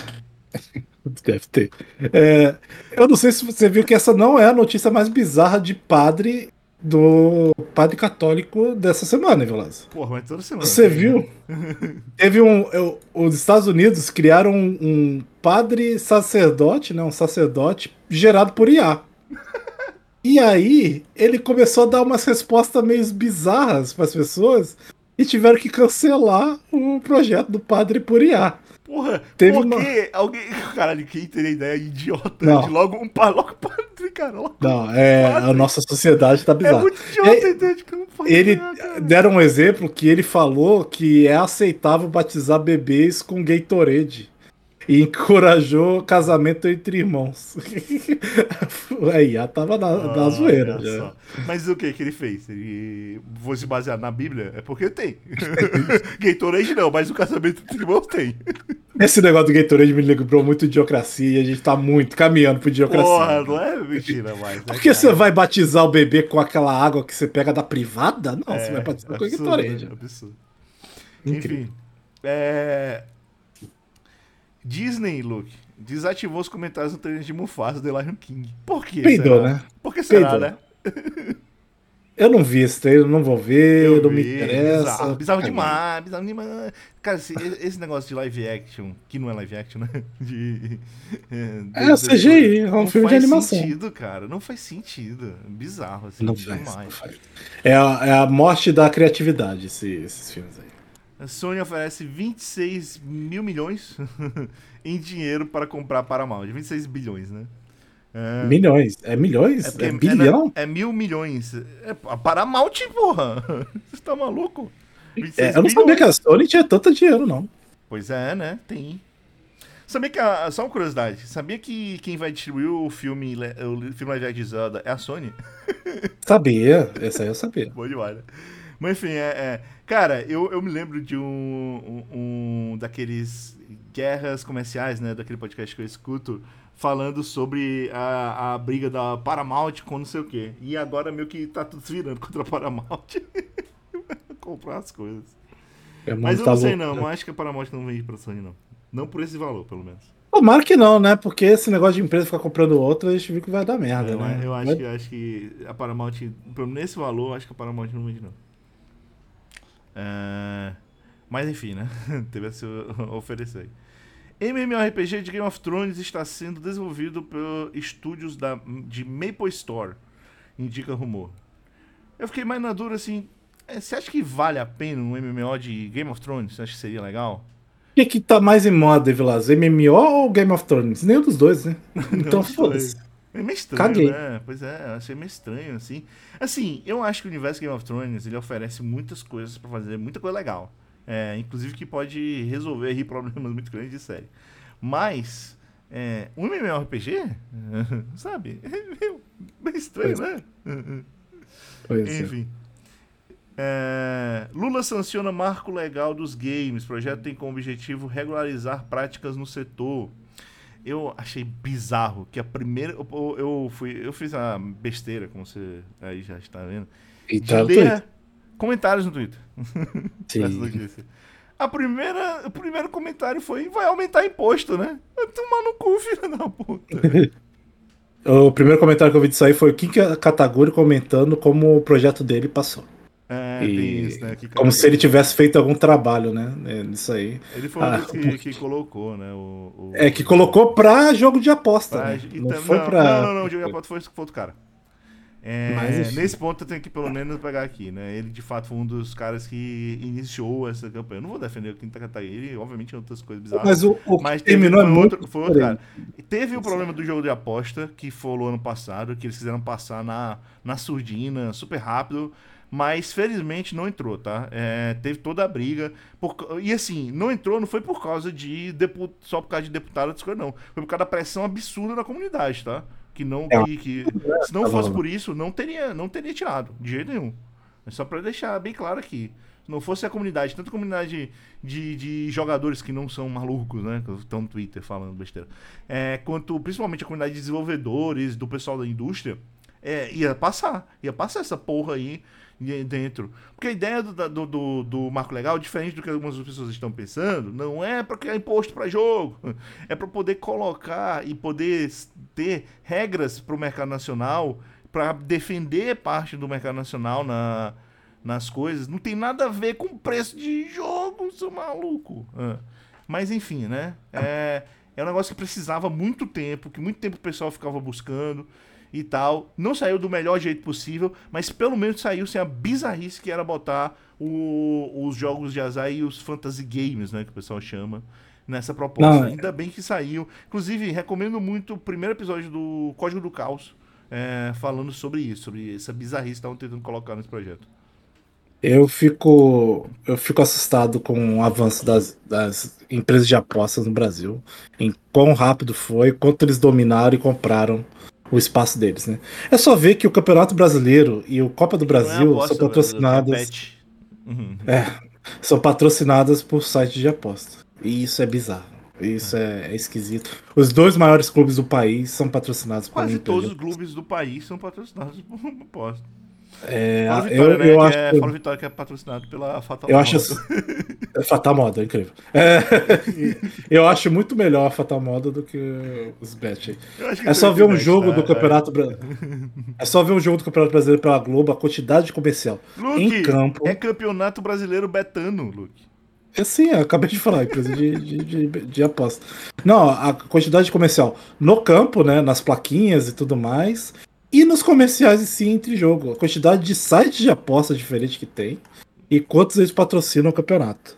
Deve ter. Eu não sei se você viu que essa não é a notícia mais bizarra de padre do padre católico dessa semana, Veloz. Porra, mas toda semana Você tem, né? viu? Teve os Estados Unidos criaram um padre sacerdote, né? Um sacerdote gerado por IA. E aí, ele começou a dar umas respostas meio bizarras para as pessoas e tiveram que cancelar o projeto do padre por IA. Porra, Teve por uma. que alguém. Caralho, quem teria ideia idiota de Não, logo logo padre, cara? Logo não, a padre. nossa sociedade tá É bizarra. muito idiota a E ideia de que não pode ele ganhar, cara. deram um exemplo que ele falou que é aceitável batizar bebês com Gatorade. E encorajou o casamento entre irmãos. Aí, já tava na zoeira Olha já. só. Mas o que ele fez? Ele fosse baseado na Bíblia? É porque tem. Gatorade não, mas o casamento entre irmãos tem. Esse negócio do Gatorade me lembrou muito de idiocracia e a gente tá muito caminhando pro idiocracia. Porra, não é mentira mais, né, Por que você cara? vai batizar o bebê com aquela água que você pega da privada? Não, você vai É, batizar com absurdo, né? Gatorade. Absurdo. Incrível. Enfim. É... Disney, Luke, desativou os comentários no trailer de Mufasa do Lion King. Por que Peidou, será? né? Por que será, Peidou. né? Eu não vi esse trailer, não vou ver, Eu não me vi, bizarro, interessa. bizarro Caguei. demais, bizarro demais. Cara, esse negócio de live action, que não é live action, né? É Das coisas, CGI, é um não filme de faz animação. sentido, cara. Não faz sentido. Bizarro, assim, Não faz, não demais. faz. É a morte da criatividade, esses filmes aí. A Sony oferece 26 mil milhões em dinheiro para comprar Paramount. 26 bilhões, né? É, Milhões. É é milhões? porque É bilhão? é mil milhões. É a Paramount, porra. Você tá maluco? 26 Eu não sabia que a bilhões. Sony tinha tanto dinheiro, não. Pois é, né? Tem. Sabia que só uma curiosidade. Sabia que quem vai distribuir o filme live action de Zelda é a Sony? Sabia, essa aí eu sabia. Bom demais, né? Mas enfim, cara, eu me lembro de daqueles guerras comerciais, né? Daquele podcast que eu escuto, falando sobre a briga da Paramount com não sei o quê. E agora meio que tá tudo se virando contra a Paramount. Comprar as coisas. O Mas mundo eu tá não sei louco, não, né? não acho que a Paramount não vende pra Sony, não. Não por esse valor, pelo menos. Tomara que não, né? Porque esse negócio de empresa ficar comprando outra, a gente viu que vai dar merda, né? Eu acho que a Paramount, nesse valor, acho que a Paramount não vende, não. É, Mas enfim, né? Teve a se oferecer aí. MMORPG de Game of Thrones está sendo desenvolvido por estúdios de Maple Store, indica rumor. Eu fiquei mais na dúvida assim, você acha que vale a pena um MMO de Game of Thrones? Você acha que seria legal? O que tá mais em moda, Vilas? MMO ou Game of Thrones? Nenhum dos dois, né? Não, Então dos dois. foda-se. É meio estranho, Caguei. né? Pois é, eu achei meio estranho, assim. Assim, eu acho que o universo Game of Thrones, ele oferece muitas coisas pra fazer, muita coisa legal. Inclusive que pode resolver aí problemas muito grandes de série. Mas, um MMORPG, sabe? É meio estranho, Pois, né? pois é. Enfim. Lula sanciona marco legal dos games. Projeto tem como objetivo regularizar práticas no setor. Eu achei bizarro que a primeira. Eu fiz a besteira, como você aí já está vendo, E de tá no Twitter. ler comentários no Twitter dessa Sim. notícia. O primeiro comentário foi: vai aumentar imposto, né? Vai tomar no cu, filho da puta. O primeiro comentário que eu vi disso aí foi o Kim Kataguri comentando como o projeto dele passou. Tem isso, né? E Que como se ele categoria. tivesse feito algum trabalho, né? Nisso aí. Ele foi um Ah, dos que colocou, né? que colocou pra jogo de aposta, né? Não foi pra. Não, o Diogo Apoto foi outro cara. Mas enfim. Nesse ponto eu tenho que pelo menos pegar aqui, né? Ele de fato foi um dos caras que iniciou essa campanha. Eu não vou defender o Quinta Kataguiri, ele obviamente tem outras coisas bizarras, Mas o que mas terminou é muito foi outro cara. diferente. E teve o problema do jogo de aposta, que foi o ano passado, que eles quiseram passar na surdina, super rápido, mas felizmente não entrou, tá? Teve toda a briga. E assim, não entrou, não foi por causa só por causa de deputado, essas coisas, não. Foi por causa da pressão absurda da comunidade, tá? Que não É, se não tava fosse rolando. por isso, não teria tirado, de jeito nenhum. É só pra deixar bem claro aqui. Se não fosse a comunidade, tanto a comunidade de jogadores que não são malucos, né? Que estão no Twitter falando besteira. Quanto principalmente a comunidade de desenvolvedores, do pessoal da indústria, ia passar. Ia passar essa porra aí dentro. Porque a ideia do marco legal, diferente do que algumas pessoas estão pensando, não é para criar imposto para jogo. É para poder colocar e poder ter regras para o mercado nacional, para defender parte do mercado nacional nas coisas. Não tem nada a ver com preço de jogo, seu maluco. Mas enfim, né? É um negócio que precisava muito tempo, que muito tempo o pessoal ficava buscando e tal. Não saiu do melhor jeito possível, mas pelo menos saiu sem a bizarrice que era botar os jogos de azar e os fantasy games, né, que o pessoal chama, nessa proposta. Não, Ainda bem que saiu. Inclusive, recomendo muito o primeiro episódio do Código do Caos, falando sobre isso, sobre essa bizarrice que estavam tentando colocar nesse projeto. eu fico assustado com o avanço das empresas de apostas no Brasil, em quão rápido foi, quanto eles dominaram e compraram o espaço deles, né? É só ver que o Campeonato Brasileiro e o Copa do Que não é Brasil são aposta, brasileiro, que é patrocinadas, bet. Uhum. é, são patrocinadas por sites de aposta. E isso é bizarro. Isso é esquisito. Os dois maiores clubes do país são patrocinados por uma Quase empresa todos de os aposta. clubes do país são patrocinados por aposta. É, Fora o Vitória, eu, né? eu acho, Fora o Vitória que é patrocinado pela Fatal eu acho Model. Fatal Moda, é incrível. Eu acho muito melhor a Fatal Moda do que os Bet aí. Eu acho que É tem só ver um internet, jogo do tá? Campeonato É só ver um jogo do Campeonato Brasileiro pela Globo, a quantidade de comercial em Luke, é campo. campeonato brasileiro betano, Luke. Sim, eu acabei de falar, empresa de aposta. Não, a quantidade de comercial no campo, né, nas plaquinhas e tudo mais, e nos comerciais em si entre jogo. A quantidade de sites de aposta diferente que tem e quantos eles patrocinam o campeonato.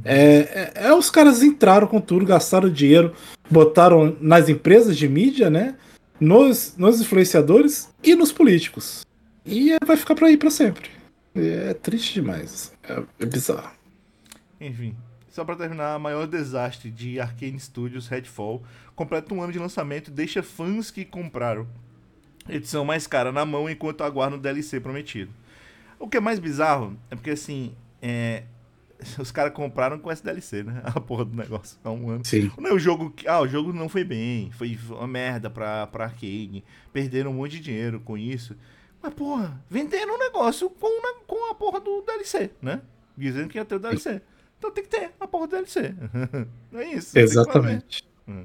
Os caras entraram com tudo, gastaram dinheiro, botaram nas empresas de mídia, né, nos influenciadores e nos políticos. E vai ficar pra ir pra sempre. É triste demais. É bizarro. Enfim, só pra terminar, maior desastre de Arkane Studios Redfall completa um ano de lançamento e deixa fãs que compraram edição mais cara na mão enquanto aguardam o DLC prometido. O que é mais bizarro é porque assim, os caras compraram com esse DLC, né? A porra do negócio há um ano. Sim. Não, o jogo não foi bem, foi uma merda pra Arkane, perderam um monte de dinheiro com isso. Mas, porra, venderam um negócio com a porra do DLC, né? Dizendo que ia ter o DLC. Então tem que ter a porra do DLC. É isso, tem que fazer. Exatamente.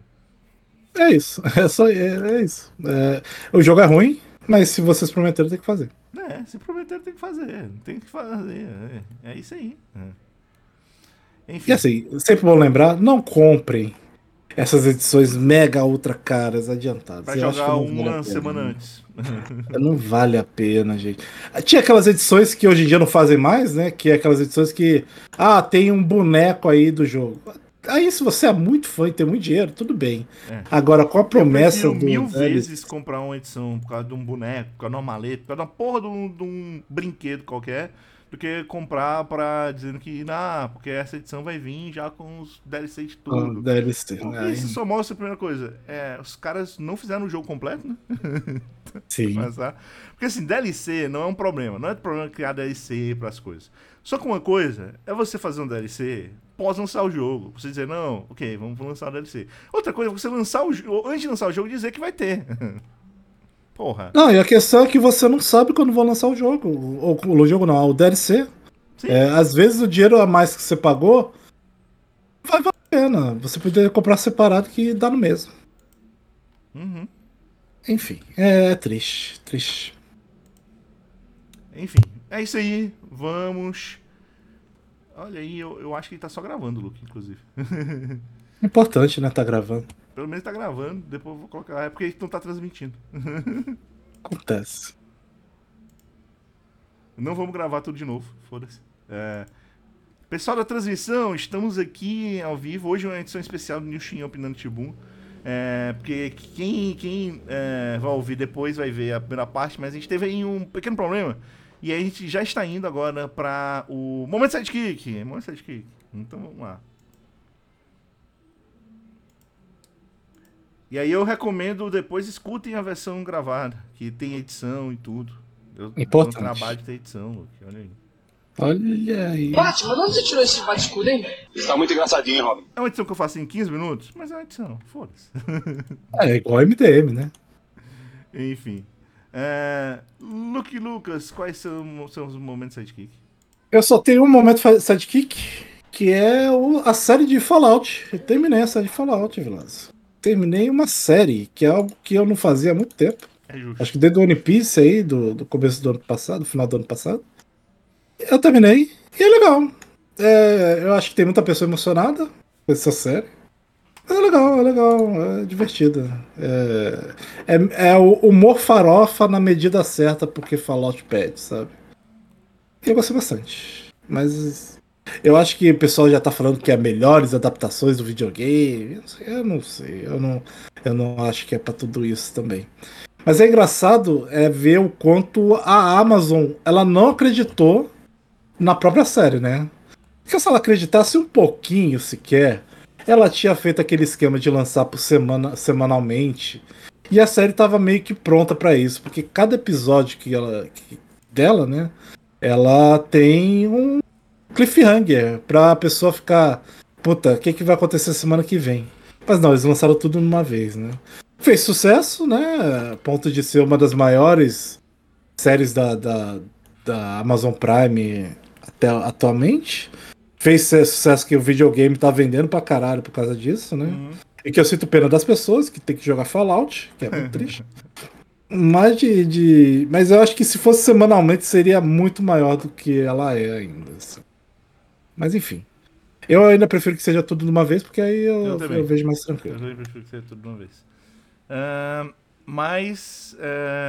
É isso. É isso. O jogo é ruim, mas se vocês prometeram, tem que fazer. Se prometer, tem que fazer. Tem que fazer. É isso aí. E Enfim, assim, sempre bom lembrar, não comprem essas edições mega ultra caras adiantadas. pra Eu acho que jogar não vale a uma pena. semana Né? antes. Não vale a pena, gente. Tinha aquelas edições que hoje em dia não fazem mais, né? Que é aquelas edições que, tem um boneco aí do jogo. Aí, se você é muito fã e tem muito dinheiro, tudo bem. É. Agora, com a Eu promessa prefiro do mil DLC. vezes comprar uma edição por causa de um boneco, por causa de uma maleta, por causa de uma porra de um brinquedo qualquer, do que comprar pra dizendo que, porque essa edição vai vir já com os DLC de tudo. DLC, Porque né? isso só mostra a primeira coisa. Os caras não fizeram o jogo completo, né? Pra Sim. começar. Porque assim, DLC não é um problema. Não é problema criar DLC pras coisas. Só que uma coisa é você fazer um DLC pós lançar o jogo. Você dizer, não, ok, vamos lançar o DLC. Outra coisa é você lançar o jogo, antes de lançar o jogo, dizer que vai ter. Porra. Não, e a questão é que você não sabe quando vão lançar o jogo. O jogo não, o DLC. Sim. Às vezes o dinheiro a mais que você pagou vai valer a pena. Você poderia comprar separado que dá no mesmo. Uhum. Enfim, é triste, triste. Enfim, é isso aí. Vamos. Olha aí, eu acho que ele tá só gravando, Luke, inclusive. Importante, né? Tá gravando. Pelo menos tá gravando, depois eu vou colocar. É porque ele não tá transmitindo. Acontece. Não vamos gravar tudo de novo, foda-se. Pessoal da transmissão, estamos aqui ao vivo. Hoje é uma edição especial do New Shin Opinando Tibum. Porque quem vai ouvir depois vai ver a primeira parte, mas a gente teve aí um pequeno problema. E aí a gente já está indo agora para o Momento Sidekick. Momento Sidekick. Então vamos lá. E aí eu recomendo depois escutem a versão gravada, que tem edição e tudo. Eu dou um trabalho Importante. de ter edição, Luke. Olha aí. Olha aí. Batman, de onde você tirou esse bate-escudo, hein? Está muito engraçadinho, Robin. É uma edição que eu faço em 15 minutos, mas é uma edição, foda-se. É igual MDM, né? Enfim. Luke e Lucas, quais são os momentos sidekick? Eu só tenho um momento sidekick, que é a série de Fallout. Eu terminei a série de Fallout, Vilas. Terminei uma série, que é algo que eu não fazia há muito tempo. É justo. Acho que desde o One Piece aí, do começo do ano passado, do final do ano passado. Eu terminei e é legal. Eu acho que tem muita pessoa emocionada com essa série. É legal, é divertida. É o humor farofa na medida certa, porque Fallout pede, sabe? Eu gostei bastante. Mas eu acho que o pessoal já tá falando que é melhores adaptações do videogame. Eu não sei. Eu não acho que é pra tudo isso também. Mas é engraçado ver o quanto a Amazon ela não acreditou na própria série, né? Porque se ela acreditasse um pouquinho sequer, ela tinha feito aquele esquema de lançar por semanalmente. E a série tava meio que pronta pra isso, porque cada episódio dela, né? Ela tem um cliffhanger pra pessoa ficar, puta, o que vai acontecer semana que vem? Mas não, eles lançaram tudo numa vez, né? Fez sucesso, né? A ponto de ser uma das maiores séries da Amazon Prime até atualmente. Fez sucesso que o videogame tá vendendo pra caralho por causa disso, né? Uhum. E que eu sinto pena das pessoas que tem que jogar Fallout, que é muito triste. Mas eu acho que se fosse semanalmente seria muito maior do que ela é ainda. Assim. Mas enfim. Eu ainda prefiro que seja tudo de uma vez, porque aí Eu eu também. vejo mais Eu tranquilo. também prefiro que seja tudo de uma vez. Mas.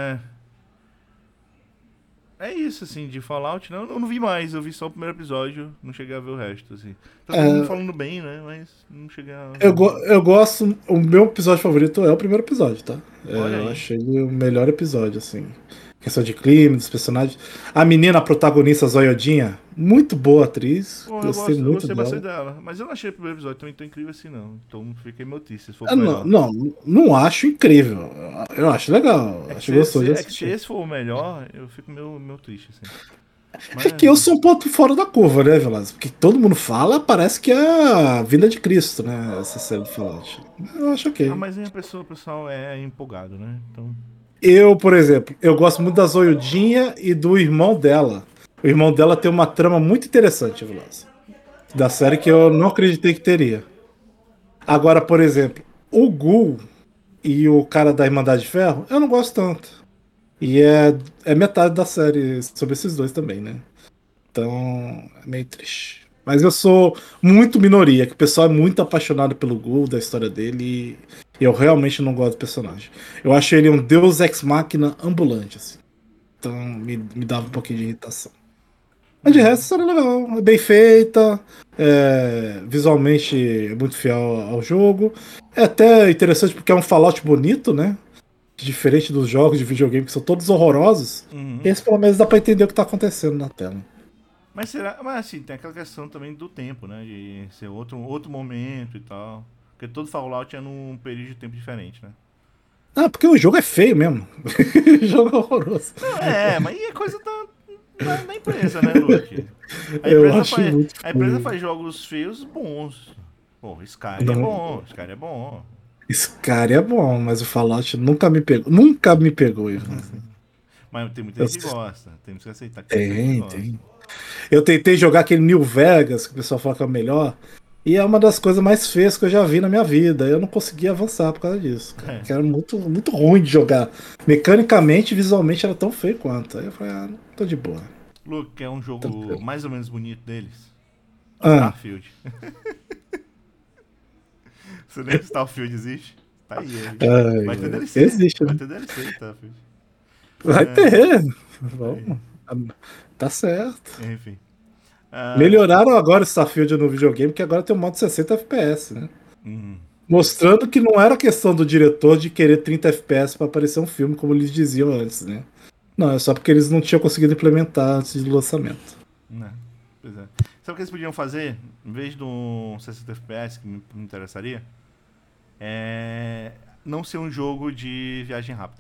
É isso, assim, de Fallout. Não, eu não vi mais, eu vi só o primeiro episódio, não cheguei a ver o resto, assim. Tá todo mundo É, falando bem, né? Mas não cheguei a eu, ver. eu gosto. O meu episódio favorito é o primeiro episódio, tá? Olha Eu aí. achei ele o melhor episódio, assim. Questão de clima, dos personagens. A menina a protagonista, Zoiodinha, muito boa atriz. Bom, Gostei eu muito gostei bastante dela. dela. Mas eu não achei o primeiro episódio tão incrível assim, não. Então fiquei meio triste, se for Ah, o não, melhor. não, não acho incrível. Eu acho legal. É que Acho gostoso de se assistir. esse for o melhor, eu fico meio triste, assim. É que Mas. eu sou um ponto fora da curva, né, Velasco? Porque todo mundo fala, parece que é a vinda de Cristo, né? Essa série de Fallout. Eu acho ok. Mas aí o pessoal é empolgado, né? Então. Eu, por exemplo, eu gosto muito da Zoiudinha e do irmão dela. O irmão dela tem uma trama muito interessante, Velasco. Da série que eu não acreditei que teria. Agora, por exemplo, o Gul e o cara da Irmandade de Ferro, eu não gosto tanto. E é metade da série sobre esses dois também, né? Então, é meio triste. Mas eu sou muito minoria, que o pessoal é muito apaixonado pelo Ghoul, da história dele, e eu realmente não gosto do personagem. Eu acho ele um deus ex-máquina ambulante, assim. Então me dava um pouquinho de irritação. Mas de resto, a história é legal, é bem feita, visualmente é muito fiel ao jogo. É até interessante porque é um Fallout bonito, né? Diferente dos jogos de videogame que são todos horrorosos. Uhum. Esse pelo menos dá pra entender o que tá acontecendo na tela. Mas será. Mas assim, tem aquela questão também do tempo, né? De ser outro momento e tal. Porque todo Fallout é num período de tempo diferente, né? Ah, porque o jogo é feio mesmo. O jogo é horroroso. Não, mas aí é coisa da empresa, né, Luke? Eu acho muito A empresa feio. faz jogos feios bons. Pô, Skyrim é Não, bom, Skyrim é bom. esse cara é bom, mas o Fallout nunca me pegou. Nunca me pegou, Ivan. Mas tem muita Eu- gente que gosta. Temos que aceitar que tem muita gente que Tem, gosta. tem. Eu tentei jogar aquele New Vegas, que o pessoal fala que é o melhor, e é uma das coisas mais feias que eu já vi na minha vida. Eu não consegui avançar por causa disso, cara. É. Porque era muito, muito ruim de jogar. Mecanicamente, visualmente era tão feio quanto. Aí eu falei, ah, tô de boa. Luke, que é um jogo Tranquilo. mais ou menos bonito deles. Ah, Starfield. Você lembra que Starfield existe? Tá aí. ai, Vai ter DLC. existe, Vai né? ter DLC, Starfield. Vai É, ter. tá aí. Vamos. Tá certo. Enfim. Ah, Melhoraram agora o Starfield no videogame, que agora tem um modo 60 FPS, né? hum, Mostrando que não era questão do diretor de querer 30 FPS para aparecer um filme, como eles diziam antes, né? Não, é só porque eles não tinham conseguido implementar antes do lançamento. né. Pois é. Sabe o que eles podiam fazer? Em vez do 60 FPS, que me interessaria, é não ser um jogo de viagem rápida.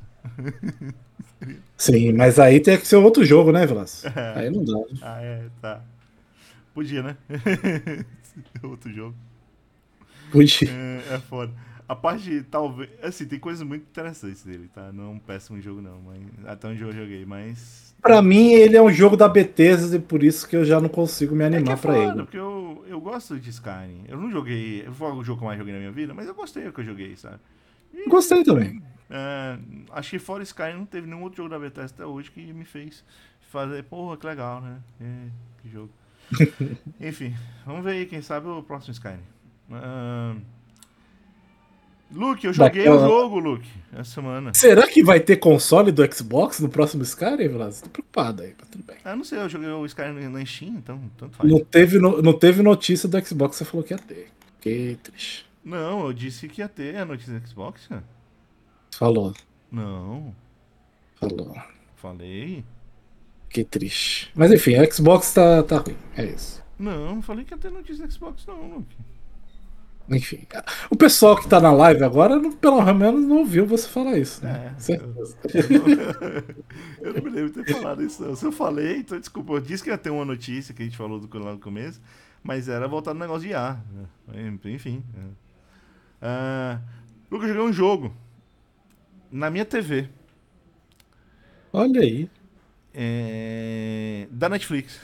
Sim, mas aí tem que ser outro jogo, né, Vilas? Aí não dá. Ah, tá. Podia, né? Outro jogo. Pude. É foda. A parte, talvez. Assim, tem coisas muito interessantes dele, tá? Não é um péssimo jogo, não. Mas, até onde eu joguei, mas. Pra mim, ele é um jogo da Bethesda e por isso que eu já não consigo me É que é animar pra foda, ele. porque eu gosto de Skyrim. Eu não joguei. Foi o jogo que eu mais joguei na minha vida, mas eu gostei do que eu joguei, sabe? Gostei também. Acho que fora Skyrim não teve nenhum outro jogo da Bethesda até hoje que me fez fazer, porra, que legal, né? Que jogo. Enfim, vamos ver aí, quem sabe o próximo Skyrim. Ah, Luke, eu joguei o Daquela... jogo, Luke, essa semana. Será que vai ter console do Xbox no próximo Skyrim, Vilas? Tô preocupado aí, mas tudo bem. Ah, não sei, eu joguei o Skyrim na Steam, então tanto faz. Não teve notícia do Xbox, você falou que ia ter. Que triste. Não, eu disse que ia ter a notícia do Xbox, cara. Falou, Não, falou. falei. Que triste. Mas enfim, a Xbox tá ruim. É isso. Não falei que ia ter notícia do Xbox, não, Luke. Enfim. O pessoal que tá na live agora, pelo menos, não ouviu você falar isso, né? É, Certeza. eu não me lembro de ter falado isso, não. Se eu falei, então desculpa. Eu disse que ia ter uma notícia que a gente falou lá no começo, mas era voltar no negócio de IA. Enfim. Lucas, eu joguei um jogo na minha TV. Olha aí. Da Netflix.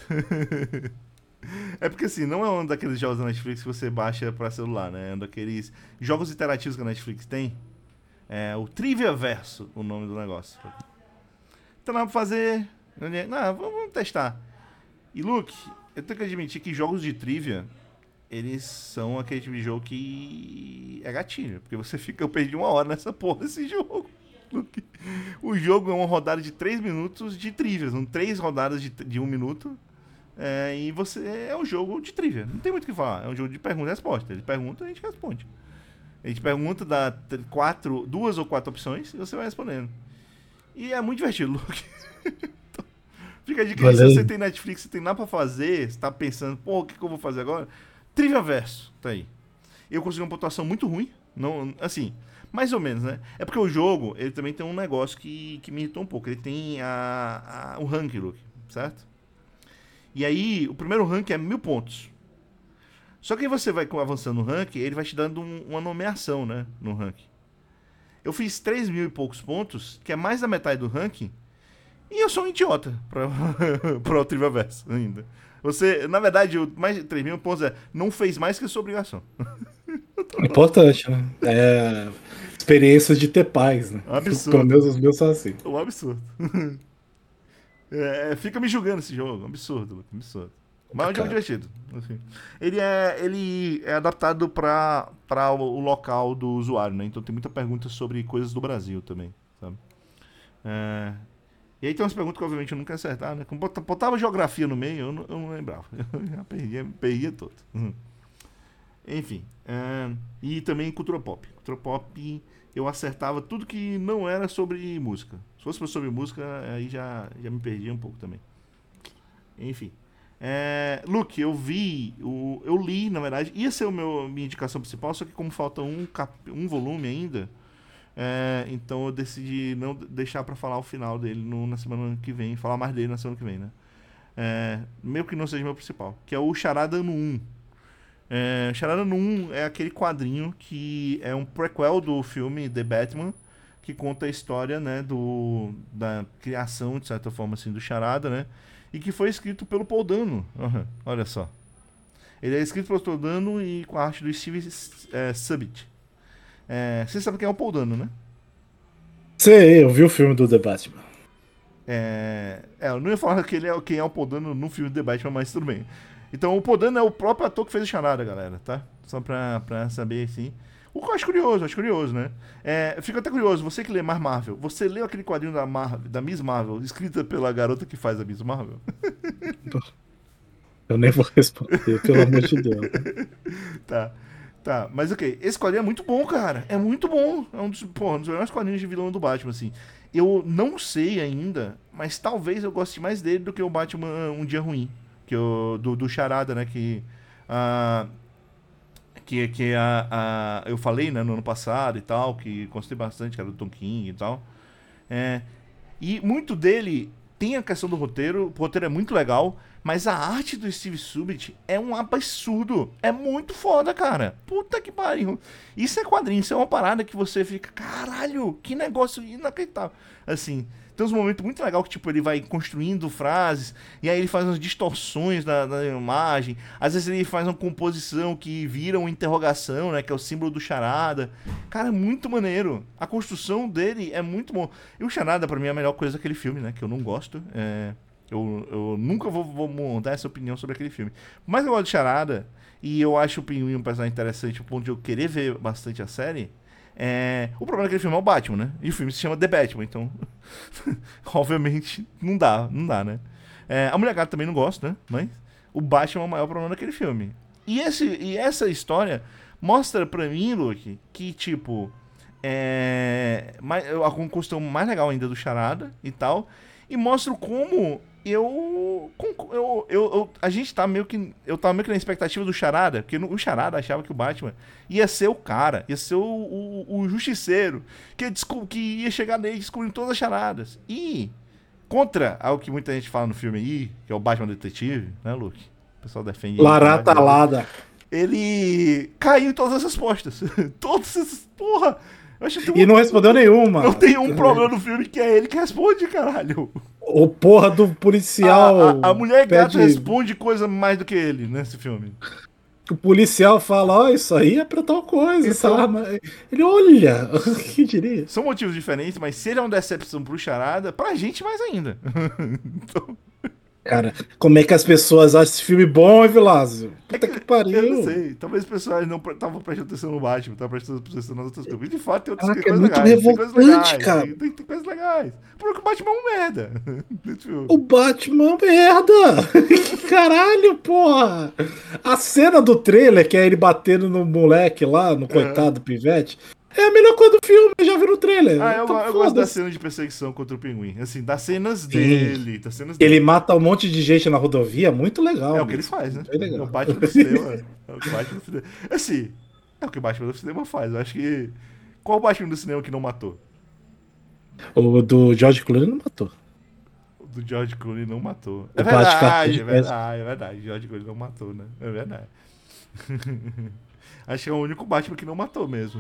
É porque assim, não é um daqueles jogos da Netflix que você baixa pra celular, né? É um daqueles jogos interativos que a Netflix tem. É o Trivia Verso, o nome do negócio. Então não dá pra fazer. Não, vamos testar. E Luke, eu tenho que admitir que jogos de trivia, eles são aquele tipo de jogo que é gatilho. Porque você fica, eu perdi 1 hora nessa porra desse jogo. Luke. O jogo é uma rodada de 3 minutos de trivia. São 3 rodadas de 1 minuto. E você é um jogo de trivia. Não tem muito o que falar. É um jogo de pergunta e resposta. Ele pergunta e a gente responde. A gente pergunta, dá 2 ou 4 opções e você vai respondendo. E é muito divertido, Luke. Então, fica a dica aí, se você tem Netflix, você tem nada pra fazer, você tá pensando, pô, o que eu vou fazer agora? Trivia Verso, tá aí. Eu consegui uma pontuação muito ruim. Não, assim, mais ou menos, né? É porque o jogo, ele também tem um negócio que me irritou um pouco. Ele tem o ranking, Luke, certo? E aí, o primeiro ranking é 1000 pontos. Só que aí você vai avançando no ranking, ele vai te dando uma nomeação, né? No ranking. Eu fiz 3.000 e poucos pontos, que é mais da metade do ranking, e eu sou um idiota para o Trivia Verso ainda. Você, na verdade, mais de 3.000 pontos não fez mais que a sua obrigação. Importante, né? Experiências de ter paz, né? Um absurdo. Pelo menos os meus são assim. Absurdo. Fica me julgando esse jogo. Absurdo, Luke, absurdo. Mas é um jogo divertido. Assim. Ele é adaptado para o local do usuário, né? Então tem muita pergunta sobre coisas do Brasil também, sabe? E aí tem umas perguntas que obviamente eu nunca ia acertar, né? Como botava geografia no meio, eu não lembrava. Eu já perdia todo. Enfim. E também cultura pop. Cultura pop eu acertava tudo que não era sobre música. Se fosse sobre música, aí já me perdia um pouco também. Enfim. Luke, eu li, na verdade, ia ser minha indicação principal, só que como falta um volume ainda, então eu decidi não deixar pra falar o final dele na semana que vem, falar mais dele na semana que vem, né? Meio que não seja meu principal, que é o Charada no 1. Charada no 1 é aquele quadrinho que é um prequel do filme The Batman, que conta a história, né, da criação, de certa forma, assim, do Charada, né? E que foi escrito pelo Paul Dano. Olha só. Ele é escrito pelo Paul Dano e com a arte do Steve Subbit. Você sabe quem é o Paul Dano, né? Sei, eu vi o filme do The Batman. Eu não ia falar que quem é o Paul Dano no filme The Batman, mas tudo bem. Então o Paul Dano é o próprio ator que fez o Charada, galera, tá? Só pra saber, assim. O que eu acho curioso, né? Fico até curioso, você que lê mais Marvel, você leu aquele quadrinho da Miss Marvel, escrita pela garota que faz a Miss Marvel? Eu nem vou responder, pelo amor de Deus. Tá, mas ok, esse quadrinho é muito bom, cara, é muito bom, é um dos melhores quadrinhos de vilão do Batman, assim. Eu não sei ainda, mas talvez eu goste mais dele do que o Batman Um Dia Ruim, do Charada, né, eu falei, né, no ano passado e tal, que gostei bastante, que era do Tom King e tal. E muito dele tem a questão do roteiro, o roteiro é muito legal, mas a arte do Steve Subbit é um absurdo. É muito foda, cara. Puta que pariu. Isso é quadrinho, isso é uma parada que você fica, caralho, que negócio inacreditável. Assim, tem uns momentos muito legais que, tipo, ele vai construindo frases, e aí ele faz umas distorções da imagem. Às vezes ele faz uma composição que vira uma interrogação, né? Que é o símbolo do Charada. Cara, é muito maneiro. A construção dele é muito bom. E o Charada, pra mim, é a melhor coisa daquele filme, né? Que eu não gosto. Eu nunca vou mudar essa opinião sobre aquele filme. Mas eu gosto de Charada, e eu acho o Pinguim um personagem interessante, ao ponto de eu querer ver bastante a série. O problema daquele filme é o Batman, né? E o filme se chama The Batman, então obviamente não dá, né? A Mulher Gato também não gosta, né? Mas o Batman é o maior problema daquele filme. E essa história mostra pra mim, Luke, que tipo a construção mais legal ainda do Charada e tal, e mostra como a gente tá meio que. Eu tava meio que na expectativa do Charada, porque o Charada achava que o Batman ia ser o cara, ia ser o justiceiro, que ia chegar nele descobrindo todas as charadas. E, contra algo que muita gente fala no filme aí, que é o Batman Detetive, né, Luke? O pessoal defende. Laratalada. Ele caiu em todas essas postas. Todas essas. Porra! E não respondeu nenhuma. Não tem um problema no filme que é ele que responde, caralho. O porra do policial. A Mulher Gato responde coisa mais do que ele nesse filme. O policial fala, ó, isso aí é pra tal coisa, Então, sabe? Ele olha, que diria? São motivos diferentes, mas se ele é uma decepção pro Charada, pra gente mais ainda. Então, Cara, como é que as pessoas acham esse filme bom, hein, Vilásio? Puta que pariu. eu não sei. Talvez os pessoas não estavam prestando atenção no Batman, estavam prestando atenção nas outras coisas. E de fato tem outras Caraca, coisas é muito legais. revoltante, cara. Tem coisas legais. Porque o Batman é um merda. O Batman é uma merda. Caralho, porra. A cena do trailer, que é ele batendo no moleque lá, no coitado do pivete, é a melhor coisa do filme, já viu no trailer. Eu gosto da cena de perseguição contra o Pinguim. Assim, das cenas dele. Ele mata um monte de gente na rodovia, muito legal. É o que ele faz, né? É o Batman do cinema. Assim, é o que o Batman do cinema faz. Eu acho que... Qual o Batman do cinema que não matou? O do George Clooney não matou. O do George Clooney não matou. É verdade. George Clooney não matou, né? É verdade. Acho que é o único Batman que não matou mesmo.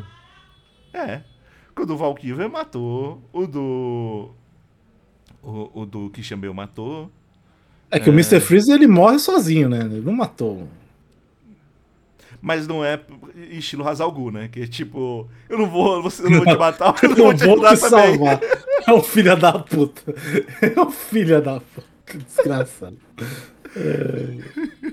O do Val Kilmer matou. O do Christian Bale matou. É que o Mr. Freeze ele morre sozinho, né? Ele não matou. Mas não é estilo Ra's al Ghul, né? Que é tipo, eu não vou te matar, eu não vou te ajudar também. Salvar. É um filho da puta. É um filho da puta. Que desgraçado.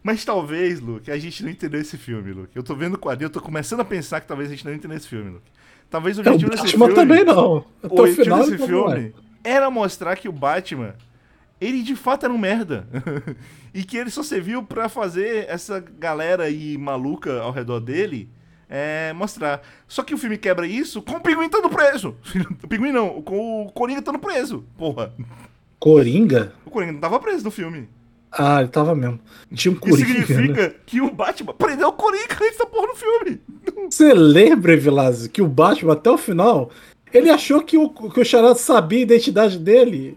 Mas talvez, Luke, a gente não entendeu esse filme, Luke. Eu tô vendo o quadrinho, eu tô começando a pensar que talvez a gente não entendeu esse filme, Luke. Talvez o É, o objetivo desse Batman filme... também não. Até O o objetivo final desse ele não é. filme era mostrar que o Batman, ele de fato era um merda. E que ele só serviu pra fazer essa galera aí maluca ao redor dele mostrar. Só que o filme quebra isso com o Pinguim estando preso. O Pinguim não, com o Coringa estando preso. Porra. Coringa? O Coringa não tava preso no filme. Ah, ele tava mesmo. Tinha um Isso Coringa, né? significa que o Batman prendeu o Coringa antes da porra no filme. Você lembra, Vilásio, que o Batman, até o final, ele achou que o Charada sabia a identidade dele?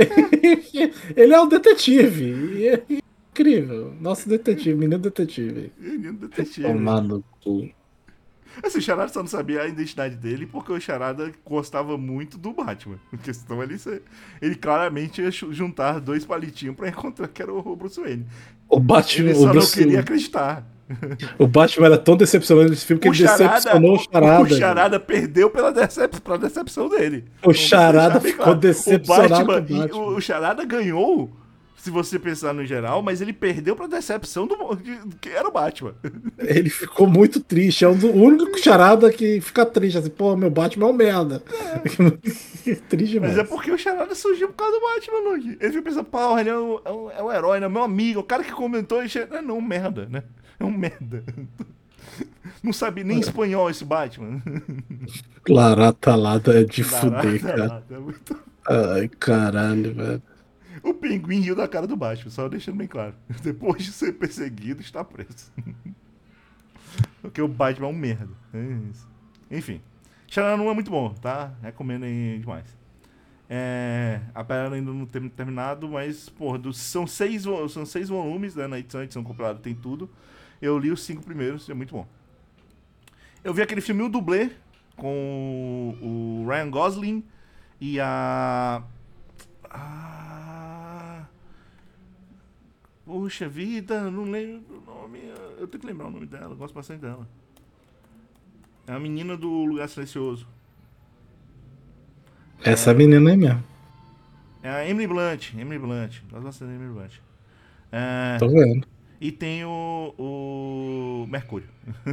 Ele é um detetive. E é incrível. Nosso detetive, menino detetive. Menino detetive. Tomar no cu. Assim, o Charada só não sabia a identidade dele porque o Charada gostava muito do Batman. Porque senão ele claramente ia juntar dois palitinhos pra encontrar que era o Bruce Wayne. O Batman, Ele só não queria acreditar. o Batman era tão decepcionante nesse filme que ele decepcionou o Charada. O Charada perdeu pra decepção dele. O Charada Bem ficou claro. decepcionado O com o Batman. o Charada ganhou, se você pensar no geral, mas ele perdeu pra decepção do que era o Batman. Ele ficou muito triste. É o único Charada que fica triste. Assim, pô, meu Batman é um merda. Triste demais. Mas é porque o Charada surgiu por causa do Batman, Luke. Ele fica pensando, porra, ele é um herói, né? Meu amigo, o cara que comentou, ele chega, não, merda, né? É um merda. Não sabe nem espanhol esse Batman. Laratalada é de fuder, cara. Caraca, é muito... Ai, caralho, velho. O Pinguim riu da cara do Batman, só deixando bem claro. Depois de ser perseguido, está preso. Porque o Batman é um merda. É isso. Enfim. Charada não é muito bom, tá? Recomendo aí demais. Apesar ainda não ter terminado, mas, porra, são seis volumes, né? Na edição compilada tem tudo. Eu li os 5 primeiros, é muito bom. Eu vi aquele filme O Dublê, com o Ryan Gosling e Poxa vida, não lembro o nome. Eu tenho que lembrar o nome dela, eu gosto bastante dela. É a menina do Lugar Silencioso. Essa menina aí mesmo. É a Emily Blunt. Nós gostamos da Emily Blunt. Tô vendo. E tem o Mercúrio.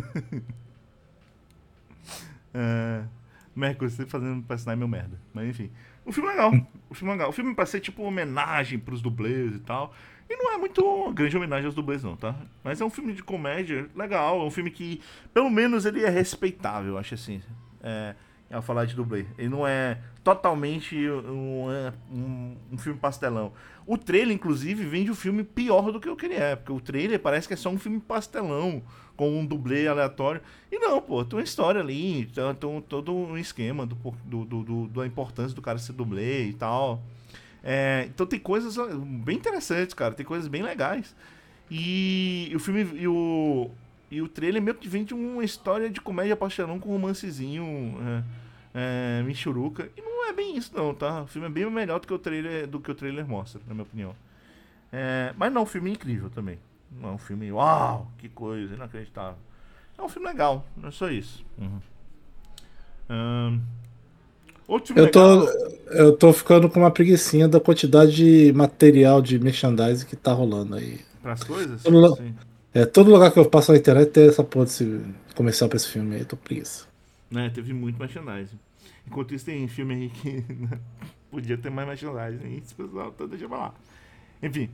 Mercúrio sempre fazendo um personagem meio merda. Mas enfim. O filme é legal. O filme é pra ser tipo uma homenagem pros dublês e tal. E não é muito uma grande homenagem aos dublês, não, tá? Mas é um filme de comédia legal. É um filme que, pelo menos, ele é respeitável, eu acho assim. Ao falar de dublê. Ele não é totalmente um filme pastelão. O trailer, inclusive, vende o filme pior do que o que ele é. Porque o trailer parece que é só um filme pastelão, com um dublê aleatório. E não, pô, tem uma história ali, tem todo um esquema da importância do cara ser dublê e tal. Então tem coisas bem interessantes, cara. Tem coisas bem legais. E o filme e o trailer meio que vende uma história de comédia pastelão com um romancezinho michuruca. E não é bem isso não, tá? O filme é bem melhor do que o trailer mostra, na minha opinião. Mas não, o filme é incrível também. Não é um filme, uau, que coisa, inacreditável. É um filme legal, não é só isso. Outro filme legal... Eu tô ficando com uma preguicinha da quantidade de material de merchandising que tá rolando aí. Pras coisas? Sim. Todo lugar que eu passo na internet tem essa porra desse comercial pra esse filme aí, eu tô preguiça. Teve muito merchandising. Enquanto isso, tem filme aí que podia ter mais merchandising. E esse pessoal deixa pra lá. Enfim.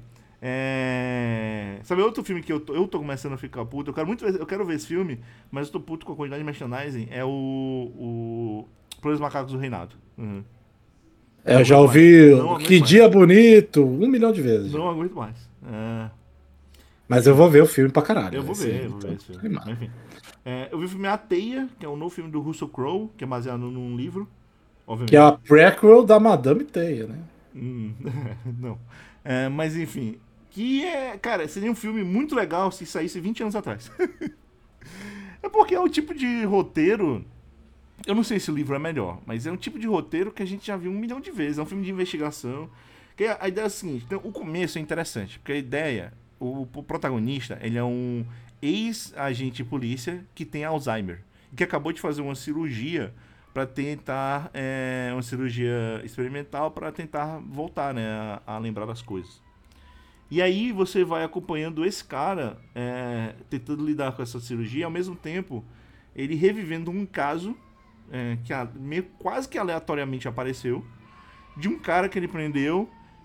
Sabe outro filme que eu tô começando a ficar puto? Eu quero ver esse filme, mas eu tô puto com a quantidade de merchandising. É o Planos Macacos do Reinado. Eu já ouvi Que mais. Dia Bonito 1 milhão de vezes. Não aguento mais. Mas eu vou ver o filme pra caralho. Eu vou ver esse filme. Enfim. Eu vi o filme A Teia, que é o novo filme do Russell Crowe, que é baseado num livro. Obviamente. Que é a prequel da Madame Teia, né? Não. Mas enfim. Que cara, seria um filme muito legal se saísse 20 anos atrás. É porque é o tipo de roteiro. Eu não sei se o livro é melhor, mas é um tipo de roteiro que a gente já viu 1 milhão de vezes. É um filme de investigação. Que a ideia é a seguinte: então, o começo é interessante, porque a ideia. O protagonista, ele é um ex-agente de polícia que tem Alzheimer. Que acabou de fazer uma cirurgia para tentar. Uma cirurgia experimental para tentar voltar, né, a lembrar das coisas. E aí você vai acompanhando esse cara tentando lidar com essa cirurgia, ao mesmo tempo ele revivendo um caso meio quase que aleatoriamente apareceu, de um cara que ele prendeu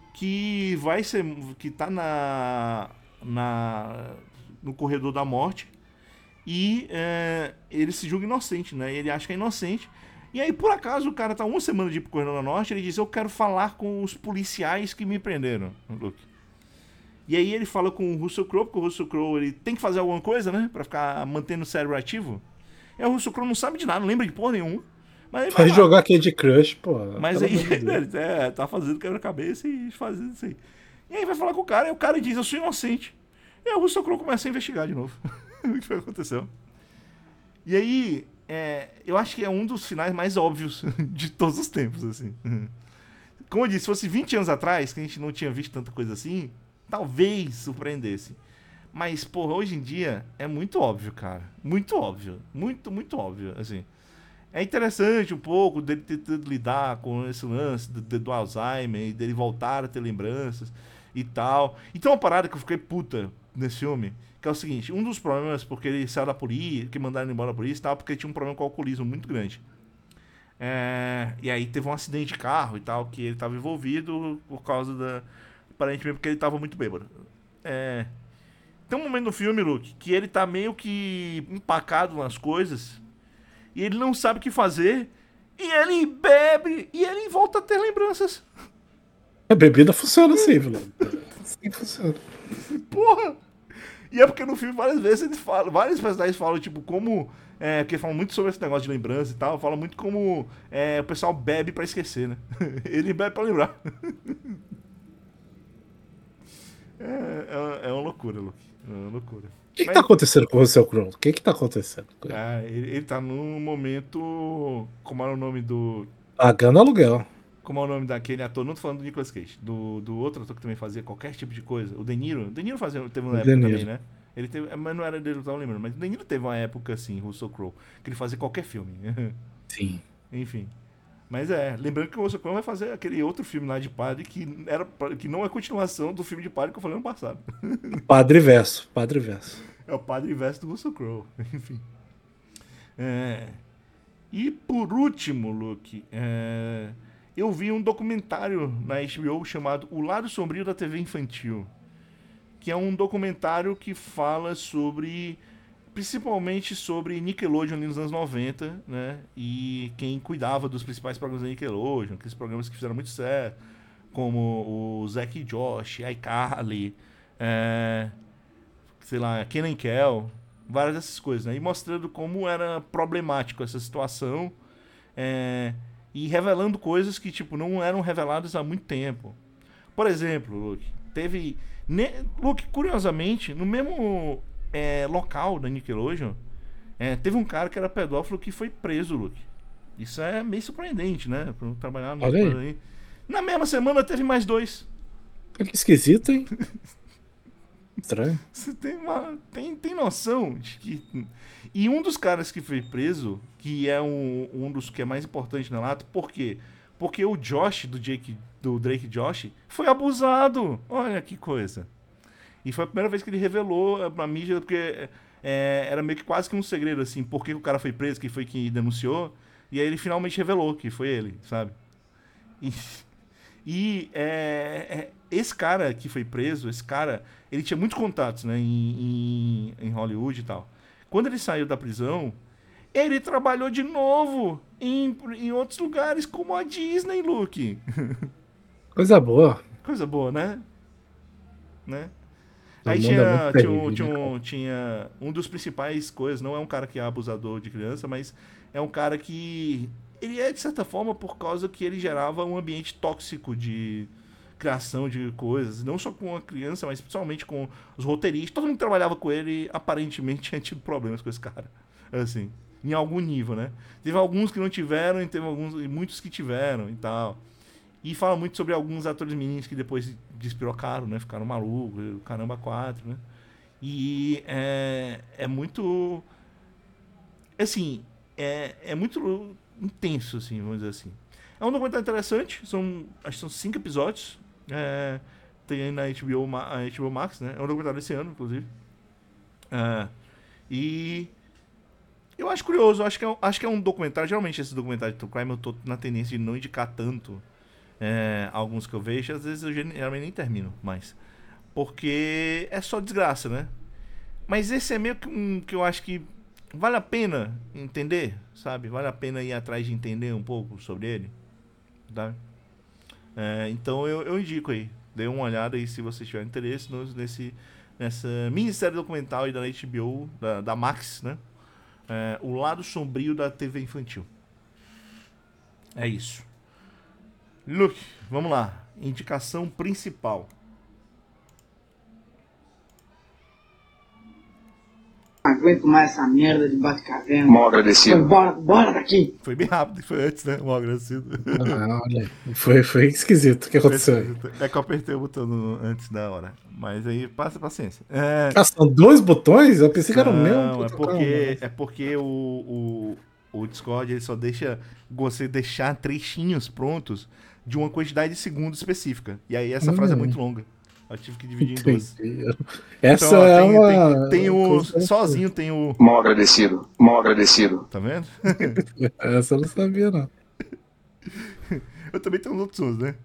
que tá no corredor da morte e ele se julga inocente, né? Ele acha que é inocente. E aí, por acaso, o cara tá uma semana de ir pro corredor da morte, ele diz: eu quero falar com os policiais que me prenderam, Luke. E aí ele fala com o Russell Crowe, porque o Russell Crowe ele tem que fazer alguma coisa, né? Pra ficar mantendo o cérebro ativo. E aí o Russell Crowe não sabe de nada, não lembra de porra nenhuma. Mas ele Vai lá. jogar Candy Crush, pô. Mas pelo aí amor de Deus. ele tá fazendo quebra-cabeça e fazendo isso aí. E aí vai falar com o cara, e o cara diz: eu sou inocente. E aí o Russell Crowe começa a investigar de novo. O que foi que aconteceu? E aí, eu acho que é um dos finais mais óbvios de todos os tempos, assim. Como eu disse, se fosse 20 anos atrás, que a gente não tinha visto tanta coisa assim, talvez surpreendesse. Mas, porra, hoje em dia é muito óbvio, cara. Muito óbvio. Muito, muito óbvio, assim. É interessante um pouco dele tentando lidar com esse lance do Alzheimer e dele voltar a ter lembranças e tal. E tem uma parada que eu fiquei puta nesse filme, que é o seguinte: um dos problemas, porque ele saiu da polícia, que mandaram ele embora da polícia e tal, porque ele tinha um problema com o alcoolismo muito grande. E aí teve um acidente de carro e tal, que ele estava envolvido por causa da. Aparentemente porque ele estava muito bêbado. Tem um momento no filme, Luke, que ele tá meio que empacado nas coisas e ele não sabe o que fazer e ele bebe e ele volta a ter lembranças. A bebida funciona assim, velho. Assim funciona. Porra! E é porque no filme várias vezes eles falam, vários personagens falam, tipo, como. Porque falam muito sobre esse negócio de lembrança e tal, falam muito como o pessoal bebe pra esquecer, né? Ele bebe pra lembrar. É uma loucura, Luke. É uma loucura. O que tá acontecendo com o Russell Crowe? O que tá acontecendo? Ele tá num momento. Como era o nome do. Pagando aluguel. Como é o nome daquele ator? Não tô falando do Nicolas Cage. Do outro ator que também fazia qualquer tipo de coisa. O De Niro. O De Niro teve uma O época De também, Niro. né? Ele teve, mas não era dele, eu tava lembrando. Mas o De Niro teve uma época assim, Russell Crowe, que ele fazia qualquer filme. Sim. Enfim. Mas lembrando que o Russell Crowe vai fazer aquele outro filme lá de padre que não é continuação do filme de padre que eu falei ano passado. Padre Verso. Padre Verso. É o Padre Verso do Russell Crowe. Enfim. E por último, Luke, eu vi um documentário na HBO chamado O Lado Sombrio da TV Infantil, que é um documentário que fala principalmente sobre Nickelodeon ali nos anos 90, né? E quem cuidava dos principais programas da Nickelodeon, aqueles programas que fizeram muito certo, como o Zack e Josh, iCarly, sei lá, Kenan e Kel, várias dessas coisas, né? E mostrando como era problemático essa situação, e revelando coisas que, tipo, não eram reveladas há muito tempo. Por exemplo, Luke, Luke, curiosamente, no mesmo local da Nickelodeon, teve um cara que era pedófilo que foi preso, Luke. Isso é meio surpreendente, né? Pra trabalhar no Olha aí. Na mesma semana teve mais 2. Que esquisito, hein? Estranho. Você tem noção de que. E um dos caras que foi preso, que é um dos que é mais importante na lata, por quê? Porque o Josh, do Drake Josh, foi abusado. Olha que coisa. E foi a primeira vez que ele revelou pra mídia, porque era meio que quase que um segredo, assim, por que o cara foi preso, quem foi que denunciou. E aí ele finalmente revelou que foi ele, sabe? Esse cara que foi preso, ele tinha muitos contatos, né, em Hollywood e tal. Quando ele saiu da prisão, ele trabalhou de novo em outros lugares, como a Disney, Luke. Coisa boa. Coisa boa, né? O Aí mundo é muito terrível, né, cara? tinha um dos principais coisas, não é um cara que é abusador de criança, mas é um cara que ele de certa forma por causa que ele gerava um ambiente tóxico de criação de coisas, não só com a criança, mas principalmente com os roteiristas. Todo mundo que trabalhava com ele aparentemente tinha tido problemas com esse cara, assim, em algum nível, né? Teve alguns que não tiveram e muitos que tiveram e tal. E fala muito sobre alguns atores meninos que depois despirocaram, né? Ficaram malucos, caramba, 4, né? E é muito... Assim, é muito intenso, assim, vamos dizer assim. É um documentário interessante, acho que são 5 episódios. tem na HBO Max, né? É um documentário desse ano, inclusive. E eu acho curioso, acho que é um documentário. Geralmente esses documentários de True Crime eu tô na tendência de não indicar tanto alguns que eu vejo. Às vezes eu geralmente nem termino mais. Porque é só desgraça, né? Mas esse é meio que que eu acho que vale a pena entender, sabe? Vale a pena ir atrás de entender um pouco sobre ele, tá? Então eu indico aí. Dê uma olhada aí se você tiver interesse nessa minissérie documental aí da HBO, da Max, né? O lado sombrio da TV infantil. É isso. Luke, vamos lá. Indicação principal. Não aguento mais essa merda de Batcaverna. Mal agradecido. Bora daqui. Foi bem rápido, foi antes, né? Mal agradecido. Olha, foi esquisito o que aconteceu aí. É que eu apertei o botão antes da hora. Mas aí, passa paciência. São 2 botões? Eu pensei que era o meu. Não, é porque o Discord ele só deixa você deixar trechinhos prontos de uma quantidade de segundos específica. E aí essa frase é muito longa. Eu tive que dividir em duas. Essa Então, ó, é tem uma. sozinho tem o. Mal agradecido. Mal agradecido. Tá vendo? Essa eu não sabia, não. Eu também tenho uns outros sons, né?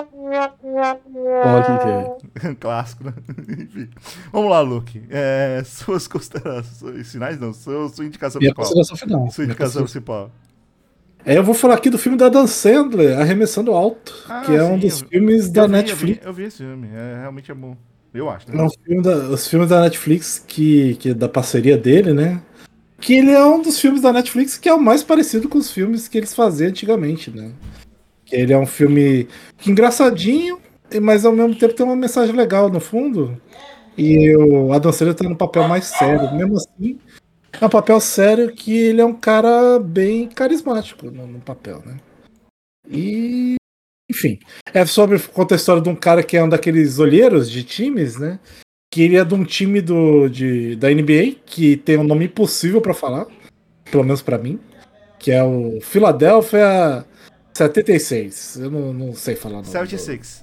Olha. Clássico, né? Enfim. Vamos lá, Luke. Suas considerações finais, não. Sua indicação Minha principal. consideração final. Sua indicação principal. Eu vou falar aqui do filme da Adam Sandler, Arremessando Alto, que é um dos filmes da Netflix. Eu vi esse filme, realmente é bom. Eu acho, né? É um filme os filmes da Netflix que da parceria dele, né? Que ele é um dos filmes da Netflix que é o mais parecido com os filmes que eles faziam antigamente, né? Que ele é um filme engraçadinho, mas ao mesmo tempo tem uma mensagem legal no fundo. E o Adam Sandler tá no papel mais sério. Mesmo assim, é um papel sério que ele é um cara bem carismático no papel, né? E, enfim, conta a história de um cara que é um daqueles olheiros de times, né? Que ele é de um time da NBA que tem um nome impossível pra falar, pelo menos pra mim, que é o Philadelphia 76. Eu não sei falar o nome. 76.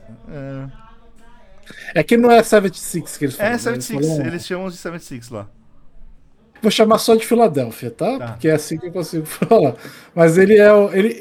É que não é 76 que eles falam. 76. Eles chamam de 76 lá. Vou chamar só de Filadélfia, tá? Porque é assim que eu consigo falar. Mas ele é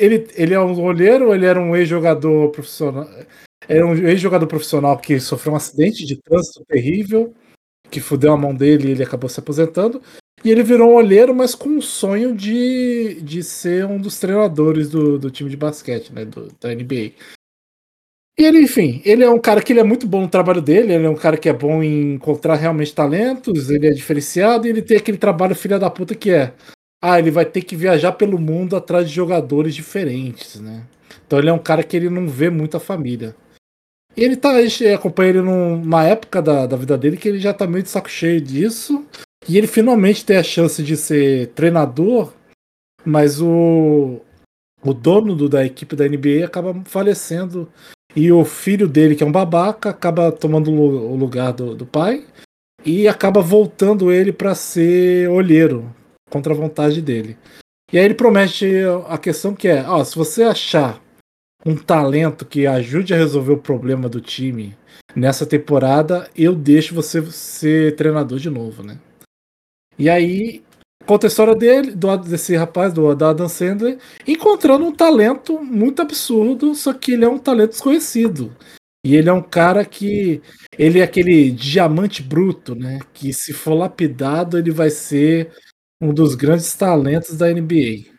um olheiro, ele era um ex-jogador profissional. Era um ex-jogador profissional que sofreu um acidente de trânsito terrível, que fudeu a mão dele e ele acabou se aposentando. E ele virou um olheiro, mas com um sonho de ser um dos treinadores do time de basquete, né? Da NBA. E ele, enfim, ele é um cara que ele é muito bom no trabalho dele, ele é um cara que é bom em encontrar realmente talentos, ele é diferenciado e ele tem aquele trabalho filha da puta que ele vai ter que viajar pelo mundo atrás de jogadores diferentes, né? Então ele é um cara que ele não vê muita família. E a gente acompanha ele numa época da vida dele que ele já tá meio de saco cheio disso, e ele finalmente tem a chance de ser treinador, mas o dono da equipe da NBA acaba falecendo. E o filho dele, que é um babaca, acaba tomando o lugar do pai e acaba voltando ele para ser olheiro, contra a vontade dele. E aí ele promete a questão que se você achar um talento que ajude a resolver o problema do time nessa temporada, eu deixo você ser treinador de novo, né? E aí conta a história desse rapaz, da Adam Sandler, encontrando um talento muito absurdo, só que ele é um talento desconhecido. E ele é um cara que... Ele é aquele diamante bruto, né? Que se for lapidado, ele vai ser um dos grandes talentos da NBA.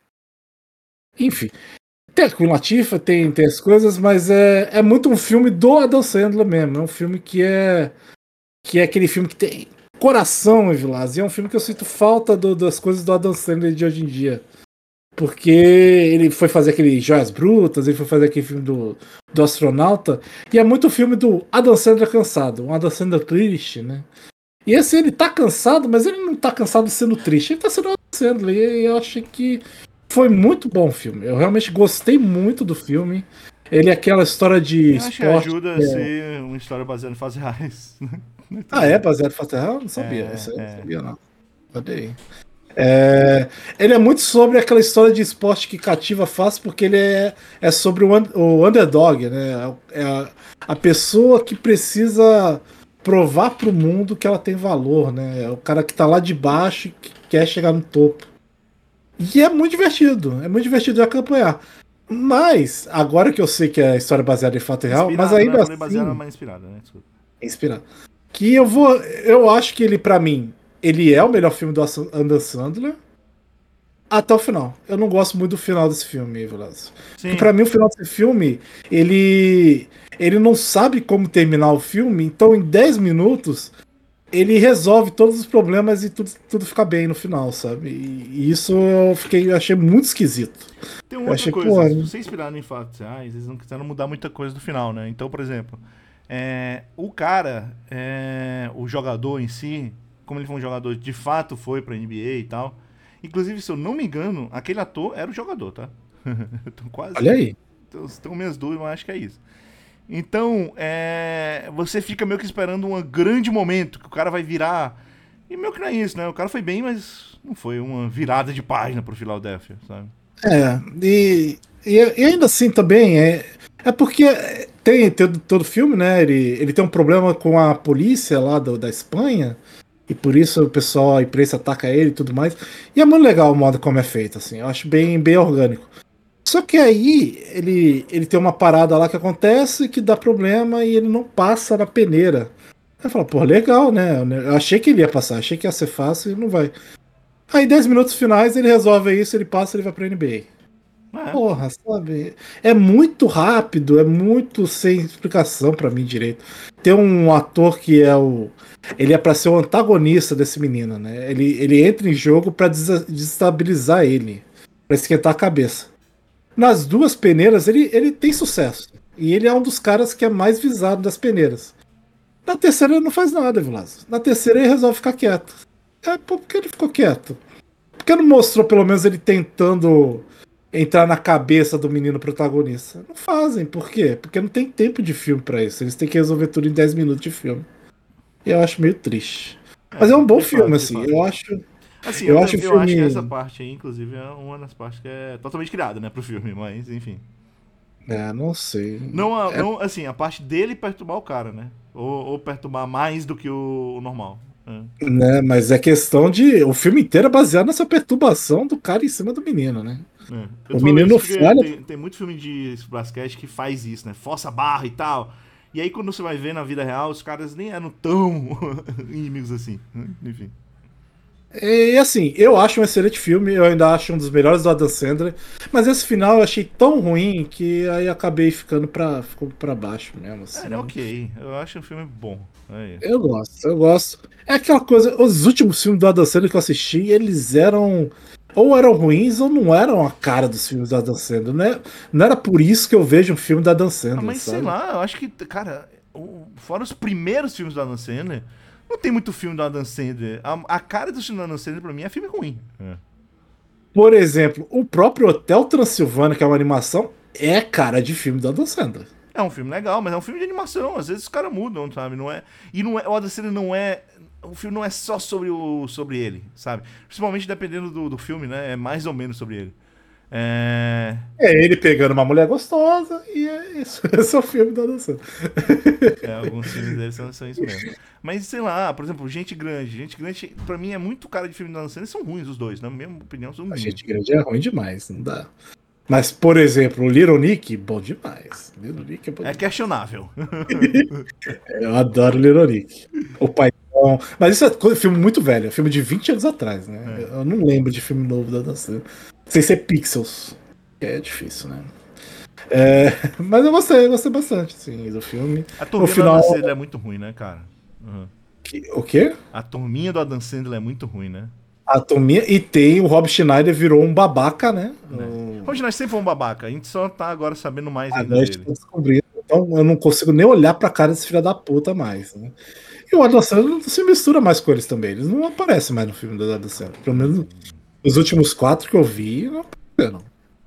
Enfim, tem a Queen Latifah, tem as coisas, mas é muito um filme do Adam Sandler mesmo. É um filme que é aquele filme que tem coração, Evilás. E é um filme que eu sinto falta das coisas do Adam Sandler de hoje em dia. Porque ele foi fazer aquele Joias Brutas, ele foi fazer aquele filme do astronauta. E é muito filme do Adam Sandler cansado, um Adam Sandler triste, né? E esse ele tá cansado, mas ele não tá cansado sendo triste, ele tá sendo Adam Sandler. E eu achei que foi muito bom o filme. Eu realmente gostei muito do filme. Ele é aquela história de acho esporte. Que ajuda a ser uma história baseada em fatos reais. É baseado em fatos reais? Eu não sabia. Isso eu não sabia, não. Cadê aí? Ele é muito sobre aquela história de esporte que cativa fácil, porque ele é sobre o underdog, né? A pessoa que precisa provar pro mundo que ela tem valor, né? É o cara que tá lá de baixo e que quer chegar no topo. E é muito divertido de acompanhar. Mas, agora que eu sei que é a história baseada em fato real, mas Inspirada, né? ainda Falei baseada, assim, mas inspirada, né? Desculpa. é inspirado. Eu acho que ele, pra mim, ele é o melhor filme do Adam Sandler até o final. Eu não gosto muito do final desse filme, Velasco. Porque Sim. pra mim o final desse filme, ele não sabe como terminar o filme, então em 10 minutos ele resolve todos os problemas e tudo fica bem no final, sabe? E isso eu achei muito esquisito. Tem uma Eu outra achei, pô, coisa, se você inspirado em fatos reais, eles não quiseram mudar muita coisa do final, né? Então, por exemplo, o cara, o jogador em si, como ele foi um jogador, de fato foi pra NBA e tal. Inclusive, se eu não me engano, aquele ator era o jogador, tá? Eu tô quase. olha aí. Tenho minhas dúvidas, mas acho que é isso. Então, você fica meio que esperando um grande momento, que o cara vai virar. E meio que não é isso, né? O cara foi bem, mas não foi uma virada de página pro Philadelphia, sabe? E ainda assim também é porque tem todo filme, né? Ele tem um problema com a polícia lá da Espanha, e por isso o pessoal, a imprensa ataca ele e tudo mais. E é muito legal o modo como é feito, assim, eu acho bem orgânico. Só que aí ele tem uma parada lá que acontece que dá problema e ele não passa na peneira. Aí fala, pô, legal, né? Eu achei que ele ia passar, achei que ia ser fácil e não vai. Aí 10 minutos finais ele resolve isso, ele passa e ele vai pra NBA. É. Porra, sabe? É muito rápido, é muito sem explicação pra mim direito. Tem um ator que ele é pra ser o antagonista desse menino, né? Ele entra em jogo pra desestabilizar ele, pra esquentar a cabeça. Nas duas peneiras ele tem sucesso. E ele é um dos caras que é mais visado das peneiras. Na terceira ele não faz nada, Vilas. Na terceira ele resolve ficar quieto. Pô, por que ele ficou quieto? Por que não mostrou pelo menos ele tentando entrar na cabeça do menino protagonista? Não fazem, por quê? Porque não tem tempo de filme pra isso. Eles têm que resolver tudo em 10 minutos de filme. E eu acho meio triste. Mas é um bom De filme, fato, de assim. fato. Assim, Eu acho o eu acho que essa filme. parte aí, inclusive, é uma das partes que é totalmente criada, né, pro filme, mas enfim. Não sei. Não, É, assim, a parte dele perturbar o cara, né? Ou perturbar mais do que o normal. né, mas é questão de. O filme inteiro é baseado nessa perturbação do cara em cima do menino, né? Eu O tô falando menino isso porque falha. tem muito filme de basquete que faz isso, né? Força a barra e tal. E aí quando você vai ver na vida real, os caras nem eram tão inimigos assim. Enfim. E assim, eu acho um excelente filme, eu ainda acho um dos melhores do Adam Sandler, mas esse final eu achei tão ruim que aí acabei ficou pra baixo mesmo, assim. É ok. Eu acho um filme bom. Aí. Eu gosto, eu gosto. É aquela coisa, os últimos filmes do Adam Sandler que eu assisti, eles eram ou eram ruins ou não eram a cara dos filmes do Adam Sandler, né? Não era por isso que eu vejo um filme do Adam Sandler, Mas sei sabe? lá, eu acho que, cara, fora os primeiros filmes do Adam Sandler, não tem muito filme do Adam Sandler. A cara do filme do Adam Sandler pra mim é filme ruim. Por exemplo, o próprio Hotel Transilvânia, que é uma animação, é cara de filme do Adam Sandler. É um filme legal, mas é um filme de animação. Às vezes os caras mudam, sabe? Não é, e não é, o Adam Sandler não é. O filme não é só sobre ele, sabe? Principalmente dependendo do filme, né? É mais ou menos sobre ele. É. É ele pegando uma mulher gostosa e é isso. Esse é o filme da Adam Sandler. Alguns filmes dele são isso mesmo. Mas sei lá, por exemplo, Gente Grande. Gente Grande, pra mim, é muito cara de filme da Adam Sandler. São ruins os dois, na minha opinião, são A ruins. gente grande é ruim demais, não dá. Mas, por exemplo, o Little Nick, bom demais. Little Nick é bom É demais. questionável. Eu adoro Little Nick. O Paizão. Mas isso é filme muito velho, é filme de 20 anos atrás, né? Eu não lembro de filme novo da Dan Sandler. Sem ser Pixels. Que é difícil, né? Mas eu gostei bastante, sim, do filme. A No turminha do final. Adam Sandler é muito ruim, né, cara? Uhum. O quê? A turminha do Adam Sandler é muito ruim, né? A Tomia. E tem o Rob Schneider virou um babaca, né? Hoje nós sempre fomos babaca, a gente só tá agora sabendo mais A ainda noite dele. tá descobrindo. Então eu não consigo nem olhar pra cara desse filho da puta mais, né? E o Adam Sandler não se mistura mais com eles também. Eles não aparecem mais no filme do Adam Sandler. Pelo menos os últimos 4 que eu vi, não apareceram.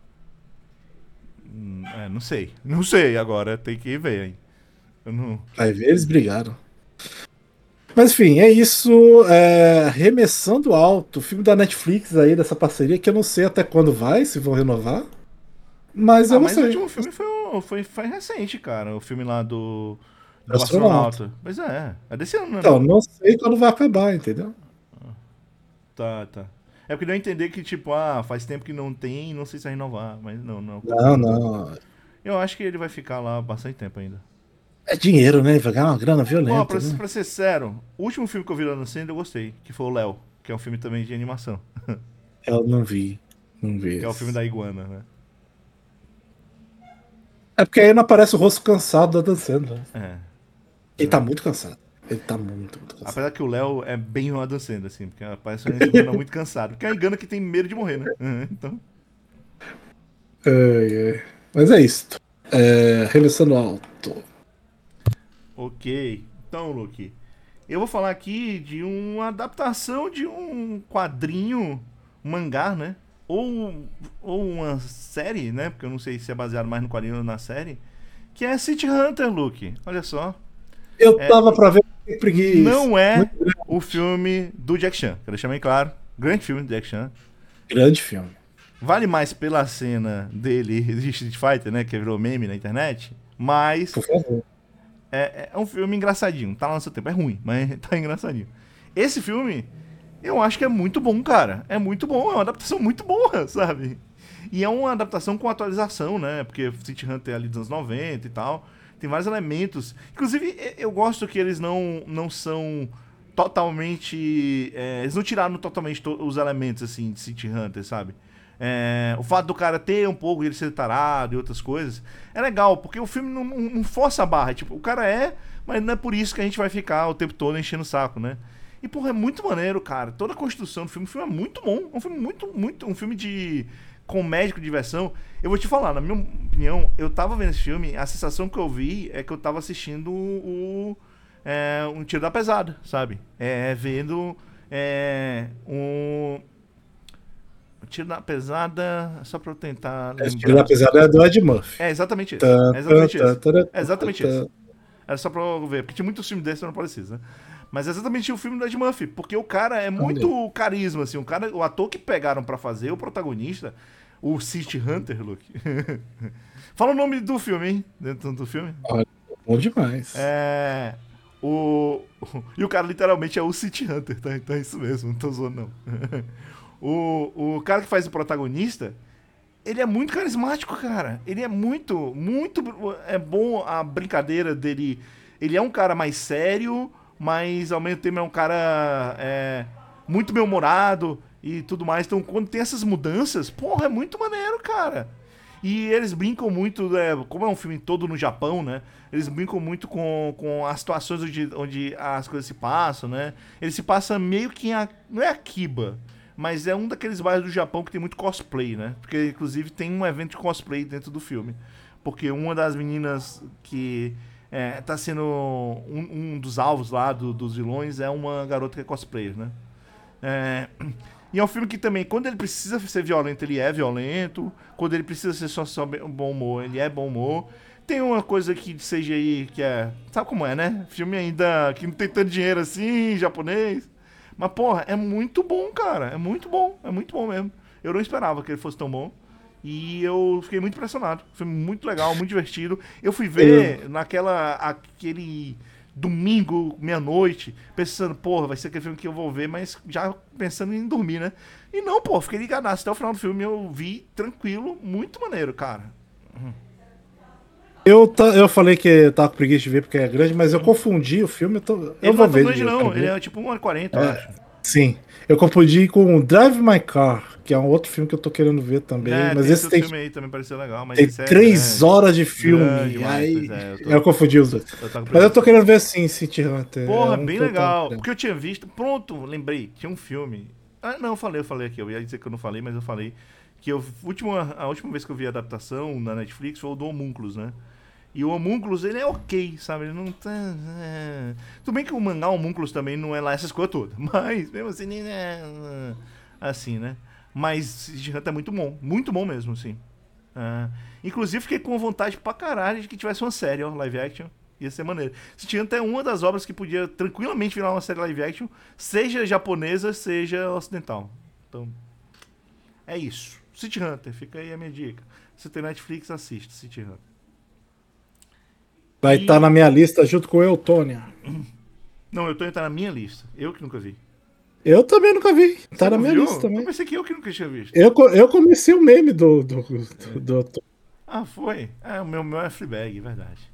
Não sei. Não sei agora, tem que ver, hein? Eu não... Vai ver, eles brigaram. Mas enfim, é isso. Remessando alto, o filme da Netflix aí, dessa parceria, que eu não sei até quando vai, se vão renovar. Mas eu Ah, mas o gostei. último filme foi recente, cara. O filme lá do Astronauta. astronauta. Pois é desse ano, né? Então, Não? não sei quando vai acabar, entendeu? Tá. É porque deu a entender que, tipo, faz tempo que não tem, não sei se vai renovar. Mas não é o caso. Não, não. Eu acho que ele vai ficar lá bastante tempo ainda. É dinheiro, né? Vai ganhar uma grana Ó, violenta, pra, né? pra ser sério, o último filme que eu vi lá no cinema eu gostei, que foi o Léo, que é um filme também de animação. Eu não vi. Não vi Que é o filme esse. da iguana, né? É porque aí não aparece o rosto cansado da Dan Sandler. É. Ele tá muito cansado. Ele tá muito, muito cansado. Apesar que o Léo é bem uma dançando, assim, porque parece uma Igana muito cansado. Porque é uma Igana que tem medo de morrer, né? Então. Ai, ai. Mas é isso. Remessando alto. Ok. Então, Luke, eu vou falar aqui de uma adaptação de um quadrinho, um mangá, né? Ou uma série, né? Porque eu não sei se é baseado mais no quadrinho ou na série. Que é City Hunter, Luke. Olha só. Eu É, tava pra ver que preguiça. não é Muito grande. o filme do Jack Chan. Quero deixar bem claro. Grande filme do Jack Chan. Grande filme. Vale mais pela cena dele de Street Fighter, né? Que virou meme na internet. Mas Por favor. é um filme engraçadinho. Tá lá no seu tempo. É ruim, mas tá engraçadinho. Esse filme, eu acho que é muito bom, cara. É muito bom. É uma adaptação muito boa, sabe? E é uma adaptação com atualização, né? Porque City Hunter é ali dos anos 90 e tal. Tem vários elementos. Inclusive, eu gosto que eles não são totalmente. Eles não tiraram totalmente os elementos, assim, de City Hunter, sabe? O fato do cara ter um pouco de ele ser tarado e outras coisas é legal, porque o filme não força a barra. Tipo, o cara mas não é por isso que a gente vai ficar o tempo todo enchendo o saco, né? E, porra, é muito maneiro, cara. Toda a construção do filme, o filme é muito bom. É um filme muito. Um filme de comédia com diversão. Eu vou te falar, na minha opinião, eu tava vendo esse filme, a sensação que eu vi é que eu tava assistindo um Tiro da Pesada, sabe? Vendo um Tiro da Pesada, só pra eu tentar Esse tiro da lembrar. pesada é do Ed Murphy. É exatamente esse. Tá, É tá, exatamente tá, esse. tá, É tá, exatamente esse. tá. Era só pra eu ver, porque tinha muitos filmes desses, eu não preciso, né? Mas é exatamente o filme do Ed Murphy, porque o cara é Olha. muito carisma, assim. O ator que pegaram pra fazer o protagonista, o City Hunter, Luke. Fala o nome do filme, hein? Dentro do filme. Olha, bom demais. É. E o cara literalmente é o City Hunter, tá? Então é isso mesmo, não tô zoando, não. O cara que faz o protagonista, ele é muito carismático, cara. Ele é muito bom a brincadeira dele. Ele é um cara mais sério, mas ao mesmo tempo é um cara muito bem-humorado e tudo mais. Então, quando tem essas mudanças, porra, é muito maneiro, cara. E eles brincam muito, como é um filme todo no Japão, né? Eles brincam muito com as situações onde as coisas se passam, né? Ele se passa meio que não é Akiba, mas é um daqueles bairros do Japão que tem muito cosplay, né? Porque, inclusive, tem um evento de cosplay dentro do filme. Porque uma das meninas que tá sendo um dos alvos lá dos vilões é uma garota que é cosplayer, né? E é um filme que também, quando ele precisa ser violento, ele é violento. Quando ele precisa ser só bom humor, ele é bom humor. Tem uma coisa aqui de CGI que é... Sabe como é, né? Filme ainda que não tem tanto dinheiro assim, japonês. Mas, porra, é muito bom, cara. É muito bom mesmo. Eu não esperava que ele fosse tão bom. E eu fiquei muito impressionado. Foi muito legal, muito divertido. Eu fui ver aquele domingo, meia-noite, pensando, porra, vai ser aquele filme que eu vou ver, mas já pensando em dormir, né? E não, pô, fiquei ligadaço até o final do filme. Eu vi tranquilo, muito maneiro, cara. Eu falei que tava com preguiça de ver porque é grande, mas eu confundi o filme. Eu Ele não vou é tão ver. grande, Eu não. quero Ele ver. é tipo 1h40, eu acho. Sim, eu confundi com Drive My Car, que é um outro filme que eu tô querendo ver também. Mas Tem esse esse filme aí também pareceu legal, mas tem esse 3 grande. horas de filme. Grande demais, Aí pois é, eu confundi os dois. eu tô com Mas eu tô preguiça. querendo ver sim, City Hunter. Porra, É um bem que eu tava legal. querendo. Porque eu tinha visto. Pronto, lembrei. Tinha um filme. Não, eu falei aqui. Eu ia dizer que eu não falei, mas eu falei. Que a última vez que eu vi a adaptação na Netflix foi o do Homúnculos, né? E o Homúnculos, ele é ok, sabe? Ele não tá. Tudo bem que o mangá Homúnculos também não é lá essas coisas todas. Mas, mesmo assim, nem é. Assim, né? Mas City Hunter é muito bom mesmo, assim. Inclusive, fiquei com vontade pra caralho de que tivesse uma série, ó, live action. Ia ser maneiro. City Hunter é uma das obras que podia tranquilamente virar uma série live action, seja japonesa, seja ocidental. Então, é isso. City Hunter, fica aí a minha dica. Se tem Netflix, assiste City Hunter. Vai estar na minha lista junto com o Eutônia. Não, eu tô entrando na minha lista. Eu que nunca vi. Eu também nunca vi. Tá Você na não minha viu? lista também. Eu pensei que eu que nunca tinha visto. Eu comecei o meme do Ah, foi? É, o meu é Fleabag, verdade.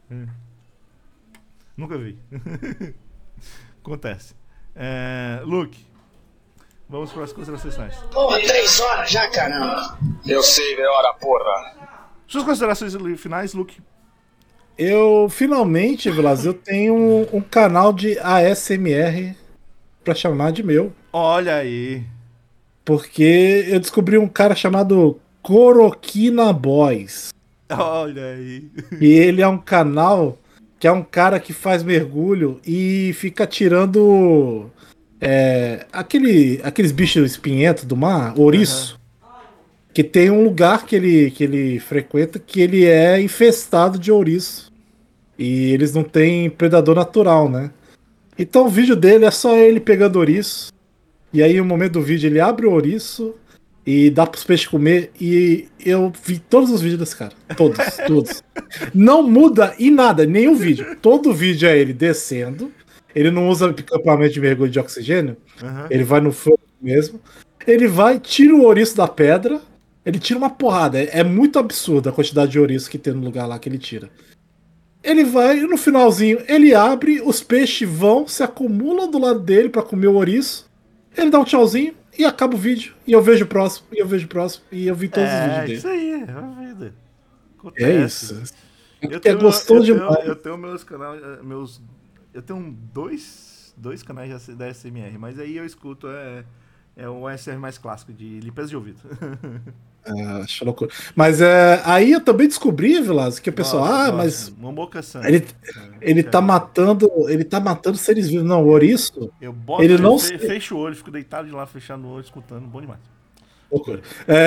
Nunca vi. Acontece. Luke, vamos para as considerações finais. Porra, 3 horas já, caramba. Eu sei, é hora, porra. Suas considerações finais, Luke? Eu, finalmente, Vilas, eu tenho um canal de ASMR pra chamar de meu. Olha aí. Porque eu descobri um cara chamado Coroquina Boys. Olha aí. E ele é um canal que é um cara que faz mergulho e fica tirando aqueles bichos espinhentos do mar, ouriço. Que tem um lugar que ele frequenta que ele é infestado de ouriço. E eles não têm predador natural, né? Então o vídeo dele é só ele pegando ouriço. E aí no momento do vídeo ele abre o ouriço e dá pros peixes comer. E eu vi todos os vídeos desse cara. Todos. Não muda em nada, nenhum vídeo. Todo vídeo é ele descendo. Ele não usa equipamento de mergulho de oxigênio. Ele vai no fogo mesmo. Ele vai, tira o ouriço da pedra. Ele tira uma porrada. É muito absurda a quantidade de ouriço que tem no lugar lá que ele tira. Ele vai, no finalzinho, ele abre, os peixes vão, se acumulam do lado dele pra comer o ouriço. Ele dá um tchauzinho e acaba o vídeo. E eu vejo o próximo, e eu vejo o próximo. E eu vi todos os vídeos dele. Isso aí, é a vida. Acontece. É isso. Eu gostou demais. Eu tenho meus canais. Eu tenho dois canais da SMR, mas aí eu escuto o ASMR mais clássico, de limpeza de ouvido. Acho loucura. Mas aí eu também descobri, Vilas, que o pessoal, mas Momoca-san. ele tá matando seres vivos. Não, o ouriço, Eu boto ele não fecho o olho, fico deitado de lá, fechando o olho, escutando, bom demais. loucura.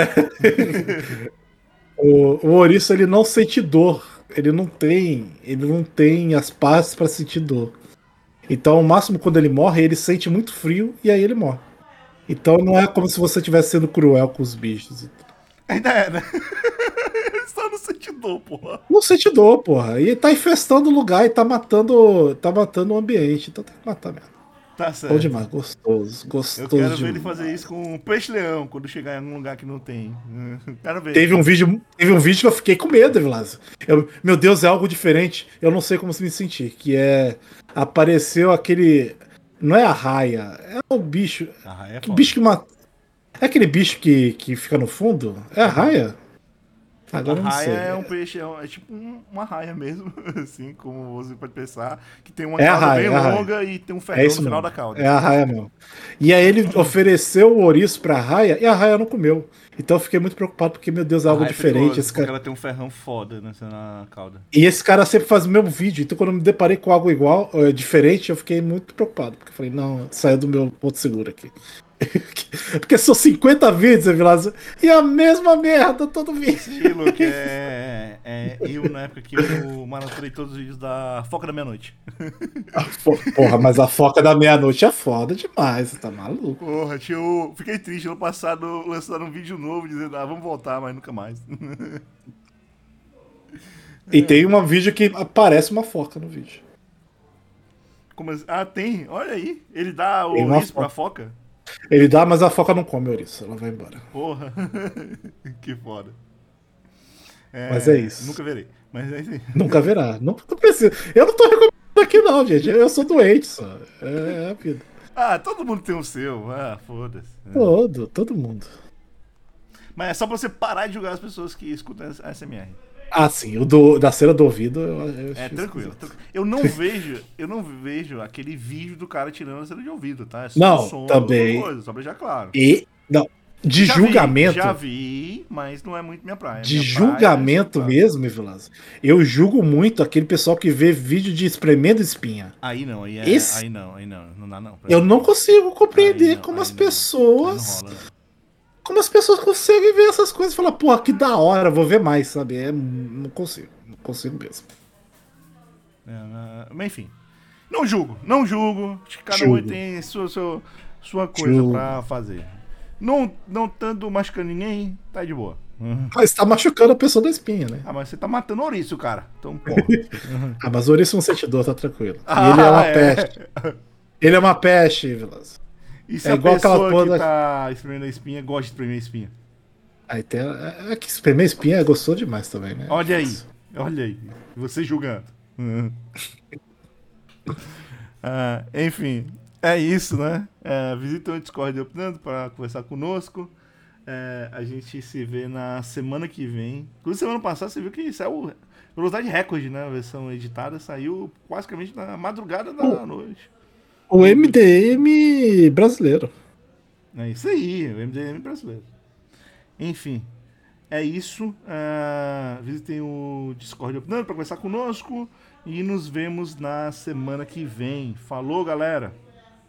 O ouriço, ele não sente dor. Ele não tem as partes pra sentir dor. Então, o máximo quando ele morre, ele sente muito frio e aí ele morre. Então não é como se você estivesse sendo cruel com os bichos. Ainda é, né? Só no sentido, porra. Não sente dor, porra. E tá infestando o lugar e tá matando o ambiente. Então tem que matar mesmo. Tá certo. Bom demais, gostoso Eu quero ver demais. ele fazer isso com o peixe-leão, quando chegar em algum lugar que não tem. Quero ver. Teve um vídeo que eu fiquei com medo, Vilas. Meu Deus, é algo diferente. Eu não sei como se me sentir. Que apareceu aquele. Não é a raia, é o bicho. A raia é Que foda. bicho que mata. É aquele bicho que fica no fundo? É a raia? Agora A eu não raia sei. é um peixe, é tipo uma raia mesmo, assim, como você pode pensar, que tem uma É a cauda raia, bem é a raia. longa e tem um É ferrão no isso final mesmo. da cauda. É a raia mesmo. E aí ele ofereceu o ouriço pra raia e a raia não comeu. Então eu fiquei muito preocupado porque, meu Deus, é A algo raia é diferente. perigoso, Esse porque cara... ela tem um ferrão foda na cauda. E esse cara sempre faz o mesmo vídeo. Então quando eu me deparei com algo igual, diferente, eu fiquei muito preocupado. Porque eu falei, não, saiu do meu ponto seguro aqui. Porque são 50 vídeos, Vilas, e a mesma merda todo vídeo. Estilo que eu, na época que eu maratonei todos os vídeos da Foca da Meia-Noite. Porra, mas a foca da meia-noite é foda demais, você tá maluco. Porra, fiquei triste ano passado, lançaram um vídeo novo dizendo, vamos voltar, mas nunca mais. E tem um vídeo que aparece uma foca no vídeo. Como assim? Ah, tem? Olha aí. Ele dá o Tem uma ouriço pra foca. foca? Ele dá, mas a foca não come ouriço, ela vai embora. Porra. Que foda. Mas é isso. Nunca verei. Mas é isso aí. Nunca verá. Não precisa. Eu não tô recomendando aqui não, gente. Eu sou doente só. É a vida. Ah, todo mundo tem o seu. Ah, foda-se. Todo mundo. Mas é só pra você parar de julgar as pessoas que escutam a SMR. Ah, sim. Da cera do ouvido, eu É, acho tranquilo. esquisito. Eu não vejo aquele vídeo do cara tirando a cera de ouvido, tá? É só Não, som, também. coisa, só pra deixar claro. Não. De Já julgamento. Já vi, mas não é muito minha praia. De Minha praia julgamento é mesmo, Vilas. Eu julgo muito aquele pessoal que vê vídeo de espremendo espinha. Aí não, Esse- aí não, não dá não. Eu não consigo compreender Aí não, como aí as não. pessoas. Aí não rola, não. Como as pessoas conseguem ver essas coisas e falar, porra, que da hora, vou ver mais, sabe? Não consigo mesmo. Mas enfim. Não julgo. Acho que cada um Julgo. tem sua coisa Julgo. pra fazer. Não tanto machucando ninguém, tá de boa. Mas tá machucando a pessoa da espinha, né? Ah, mas você tá matando ouriço, cara. Então, porra. Ah, mas o ouriço não sente dor, tá tranquilo. E ele é uma peste. Ele é uma peste, Vilas. E se É a igual aquela pessoa porra que da- tá espremendo a espinha gosta de espremer a espinha? Aí tem. É que espremer espinha é gostoso demais também, né? Olha aí. Você julgando. Enfim, é isso, né? Visita o Discord Opinando para conversar conosco. A gente se vê na semana que vem. Inclusive, semana passada você viu que saiu velocidade recorde, né? A versão editada saiu basicamente na madrugada da noite. O MDM brasileiro. É isso aí, o MDM brasileiro. Enfim, é isso. Visitem o Discord Opinando para conversar conosco. E nos vemos na semana que vem. Falou, galera!